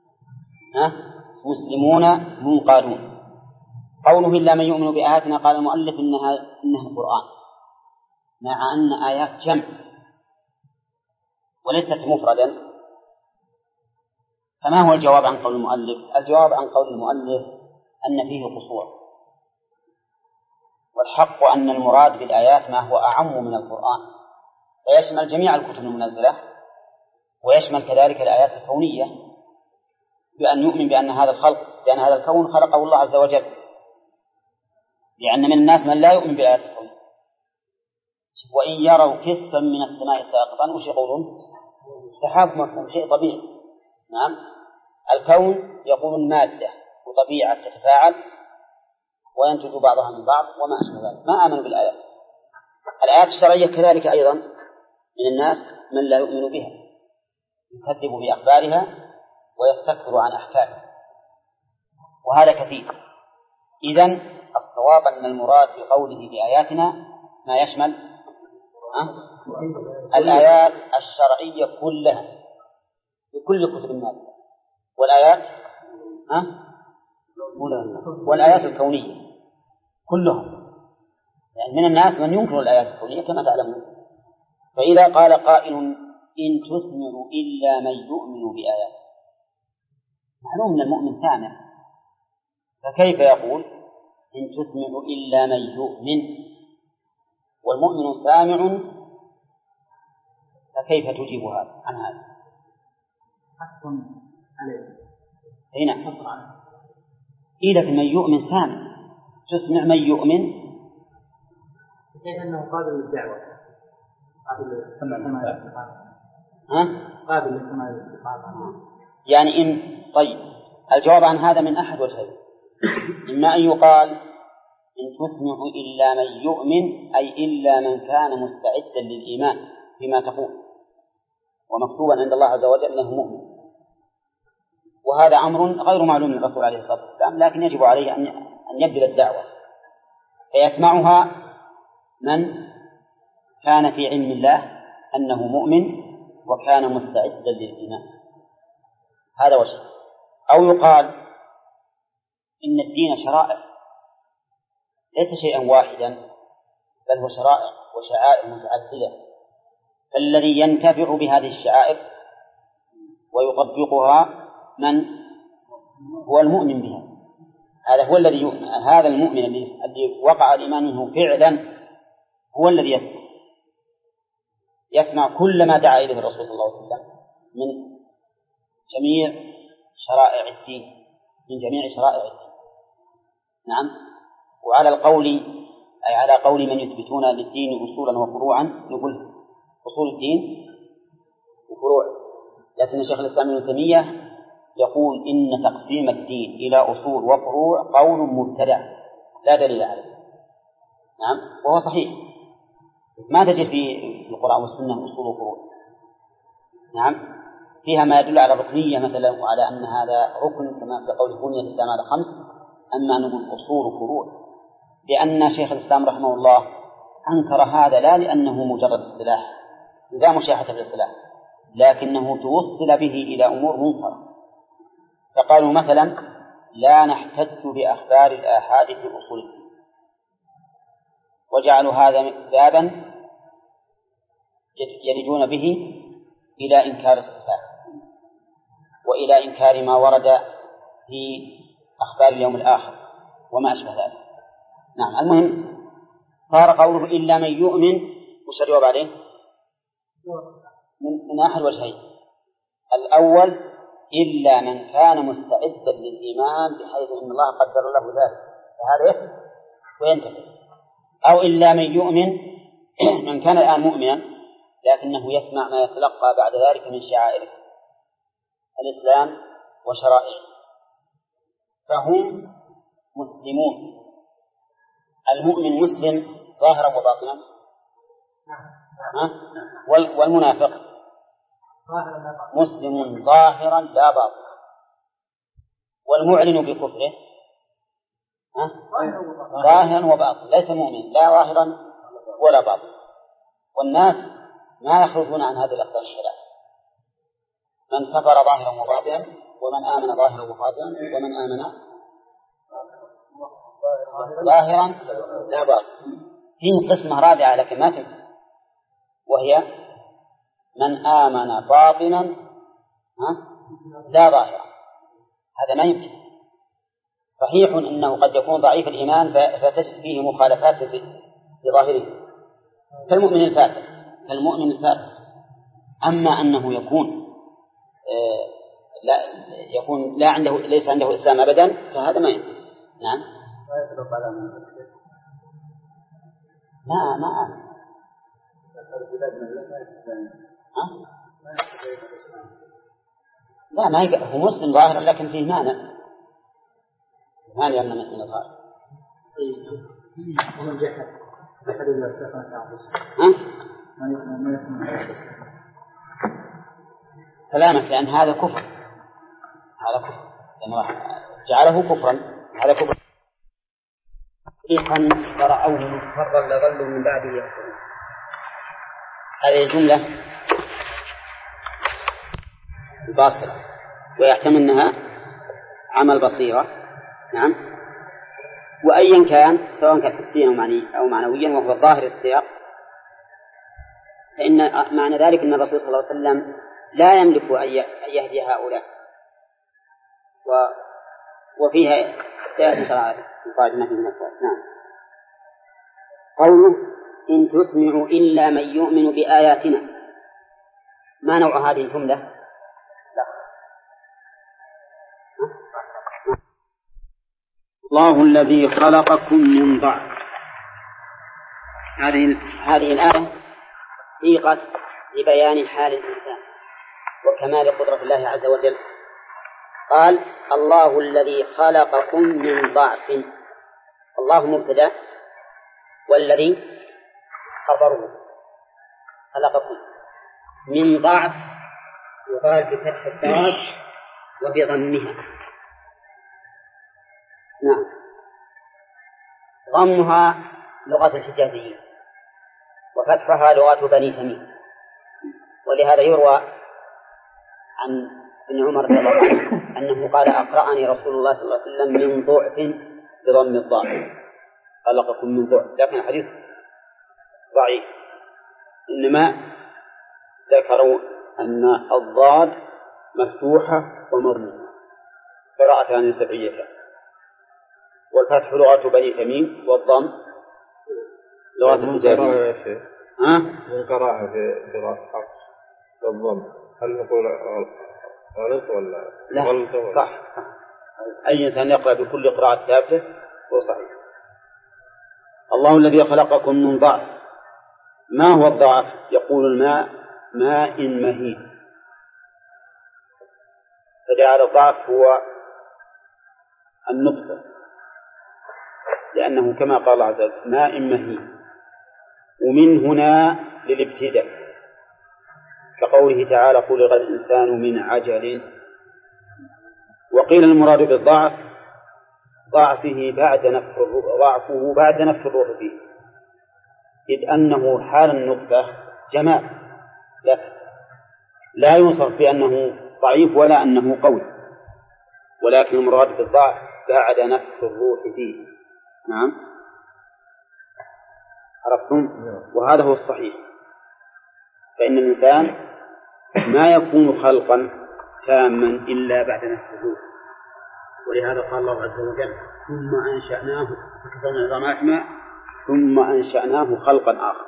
مسلمون منقادون. قوله إلا من يؤمن بآياتنا قال المؤلف إنها القرآن، مع أن آيات جمع وليست مفردا. فما هو الجواب عن قول المؤلف؟ الجواب عن قول المؤلف أن فيه قصور، والحق أن المراد بالآيات ما هو أعم من القرآن، ويشمل جميع الكتب المنزلة، ويشمل كذلك الآيات الكونية، بأن يؤمن بأن هذا الكون خلقه الله عز وجل، لأن من الناس من لا يؤمن بآيات الكون. وإن يروا كسفا من السماء ساقطا وش يقولون؟ سحاب مفهوم، شيء طبيعي. نعم، الكون يقولون مادة وطبيعة تتفاعل وينتج بعضها من بعض وما أشبه ذلك، ما آمنوا بالآيات. الآيات الشرعية كذلك أيضا من الناس من لا يؤمن بها، يكذب بأخبارها ويستكبر عن أحكامها، وهذا كثير. إذن الصواب أن المراد بقوله بآياتنا ما يشمل الآيات الشرعية كلها بكل كتب الناس، والآيات الكونية كلهم، يعني من الناس من ينكر الآيات الكونية كما تعلمون. فإذا قال قائل إن تسمع إلا من يؤمن بآيات، معلوم أن المؤمن سامع، فكيف يقول إن تسمع إلا من يؤمن والمؤمن سامع؟ فكيف تجيب عن هذا؟ هنا إذا من يؤمن سامع، تسمع من يؤمن كيف أنه قابل للدعوة، قابل للسماع يعني إن طيب الجواب عن هذا من أحد وجهين، إما أن يقال إن تسمع إلا من يؤمن أي إلا من كان مستعدا للإيمان بما تقول ومكتوبا عند الله عز وجل أنه مؤمن، وهذا أمر غير معلوم للرسول عليه الصلاة والسلام، لكن يجب عليه أن يبذل الدعوة، فيسمعها من كان في علم الله أنه مؤمن وكان مستعدا للإيمان. هذا وجه. أو يقال إن الدين شرائع ليس شيئا واحدا، بل هو شرائع وشعائر متعددة، فالذي ينتفع بهذه الشعائر ويطبقها من هو المؤمن بها. هذا هو الذي يؤمن. هذا المؤمن الذي وقع الإيمان منه فعلا هو الذي يسمع كل ما دعا إليه الرسول صلى الله عليه وسلم من جميع شرائع الدين، من جميع شرائع الدين. نعم. وعلى القول أي على قول من يثبتون للدين أصولا وفروعا، نقول أصول الدين وفروع. لكن الشيخ الإسلام ابن تيمية يقول إن تقسيم الدين إلى أصول وفروع قول مبتدع لا دليل عليه. نعم. وهو صحيح، ما تجد في القرآن والسنة أصول وفروع. نعم. فيها ما يدل على الركنية مثلا، وعلى أن هذا ركن كما في قول بني الإسلام على 5. أما نقول أصول وفروع لأن شيخ الإسلام رحمه الله أنكر هذا لا لأنه مجرد اصطلاح لا مشاحة في الاصطلاح، لكنه توصل به إلى أمور منكرة. فقالوا مثلا لا نحتج بأخبار الآحاد في أصول الدين، وجعلوا هذا بابا يلجون به إلى إنكار الصفات وإلى إنكار ما ورد في أخبار اليوم الآخر وما أشبه ذلك. نعم. المهم صار قوله إلا من يؤمن، وش الجواب عليه؟ من أحد وجهين. الأول إلا من كان مستعدا للإيمان بحيث أن الله قدر له ذلك، فهذا يسمع وينتهي. أو إلا من يؤمن من كان الآن مؤمنا لكنه يسمع ما يتلقى بعد ذلك من شعائر الإسلام وشرائعه، فهم مسلمون. المؤمن مسلم ظاهرا وباطنا، والمنافق مسلم ظاهرا لا باطنا، والمعلن بكفره ظاهرا وباطنا، ليس مؤمن لا ظاهرا ولا باطنا. والناس ما يخرجون عن هذه الأقسام الثلاثة: من كفر ظاهرا وباطنا، ومن آمن ظاهرا وباطنا، ومن آمن ظاهرا لا باطنا. في قسمة رابعة لكن ما تنفع، وهي من آمن باطنا لا ظاهرا. هذا ما يمكن. صحيح أنه قد يكون ضعيف الإيمان فتجد فيه مخالفات في ظاهره كالمؤمن الفاسق. أما أنه يكون لا عنده ليس عنده إسلام أبدا، فهذا ما يمكن. نعم. ما لا ما هو مسلم ظاهرا لكن فيه مانع يمنع من الظاهر. ومن جحد إذا استثنى سلامة، لأن هذا كفر لأنه جعله كفرا. هذا كفر حقيقا فرأوه مصفرا لظلوا من بعده يكفرون. هذه الجملة باطلة ويحتمل أنها عمل بصيرة. نعم. وأيا كان سواء كان حسيا أو معنويا وهو ظاهر السياق، فإن معنى ذلك أن الرسول صلى الله عليه وسلم لا يملك أن يهدي هؤلاء، وفيها تأتي شرائع مقادمة من الناس. نعم. قوله إن تسمع إلا من يؤمن بآياتنا، ما نوع هذه الجملة؟ لا. الله الذي خلقكم من ضعف. هذه الآية صيغت لبيان حال الإنسان وكمال قدرة الله عز وجل. قال الله الذي خلقكم من ضعف، الله مبتدأ والذي خبره، خلقكم من ضعف، يقال بفتح الضاد وبضمها. نعم. ضمها لغة الحجازيين وفتحها لغة بني تميم. ولهذا يروى عن ابن عمر رضي الله عنه أنه قال أقرأني رسول الله صلى الله عليه وسلم من ضعف بضم الضاء، خلقكم من ضعف، لكن الحديث ضعيف. إنما ذكروا أن الضاد مفتوحة ومضمومة قراءتان سبعيتان، والفتح لغة بني تميم والضم لغة الحجازيين. من قراءة في قراءة حفص والضم، هل نقول غلط ولا غلط؟ صح. أي إنسان يقرأ بكل قراءة ثابتة هو صحيح. الله الذي خلقكم من ضعف. ما هو الضعف؟ يقول الماء ماء مهين، فجعل الضعف هو النطفة، لأنه كما قال الله عز وجل ماء مهين. ومن هنا للابتداء، كقوله تعالى خلق الإنسان من عجل. وقيل المراد بالضعف ضعفه بعد نفخ الروح فيه، إذ أنه حال النطفة جمال لا يوصف بأنه ضعيف ولا أنه قوي، ولكن المراد بالضعف بعد نفخ الروح فيه. نعم، عرفتم؟ وهذا هو الصحيح، فإن الإنسان ما يكون خلقا تاما إلا بعد نفخ الروح. ولهذا قال الله عز وجل ثم أنشأناه فكسونا العظام لحما ثم أنشأناه خلقا آخر.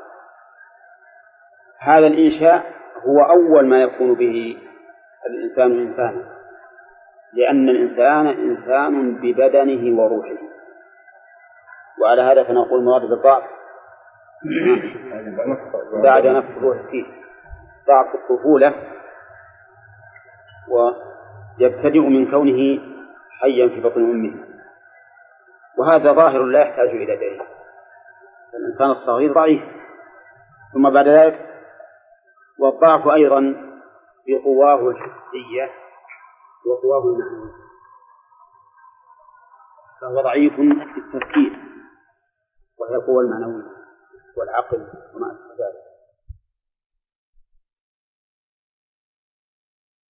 هذا الإنشاء هو أول ما يكون به الإنسان إنسانا، لأن الإنسان إنسان ببدنه وروحه. وعلى هذا فنقول مراد بالضعف بعد نفخ الروح فيه ضعف الطفولة، ويبتدئ من كونه حيا في بطن أمه، وهذا ظاهر لا يحتاج إلى دليل. الإنسان الصغير ضعيف، ثم بعد ذلك والضعف أيضا بقواه الحسية وقواه المعنوية، فهو ضعيف في التفكير وهي القوى المعنوية والعقل وما أشبه ذلك.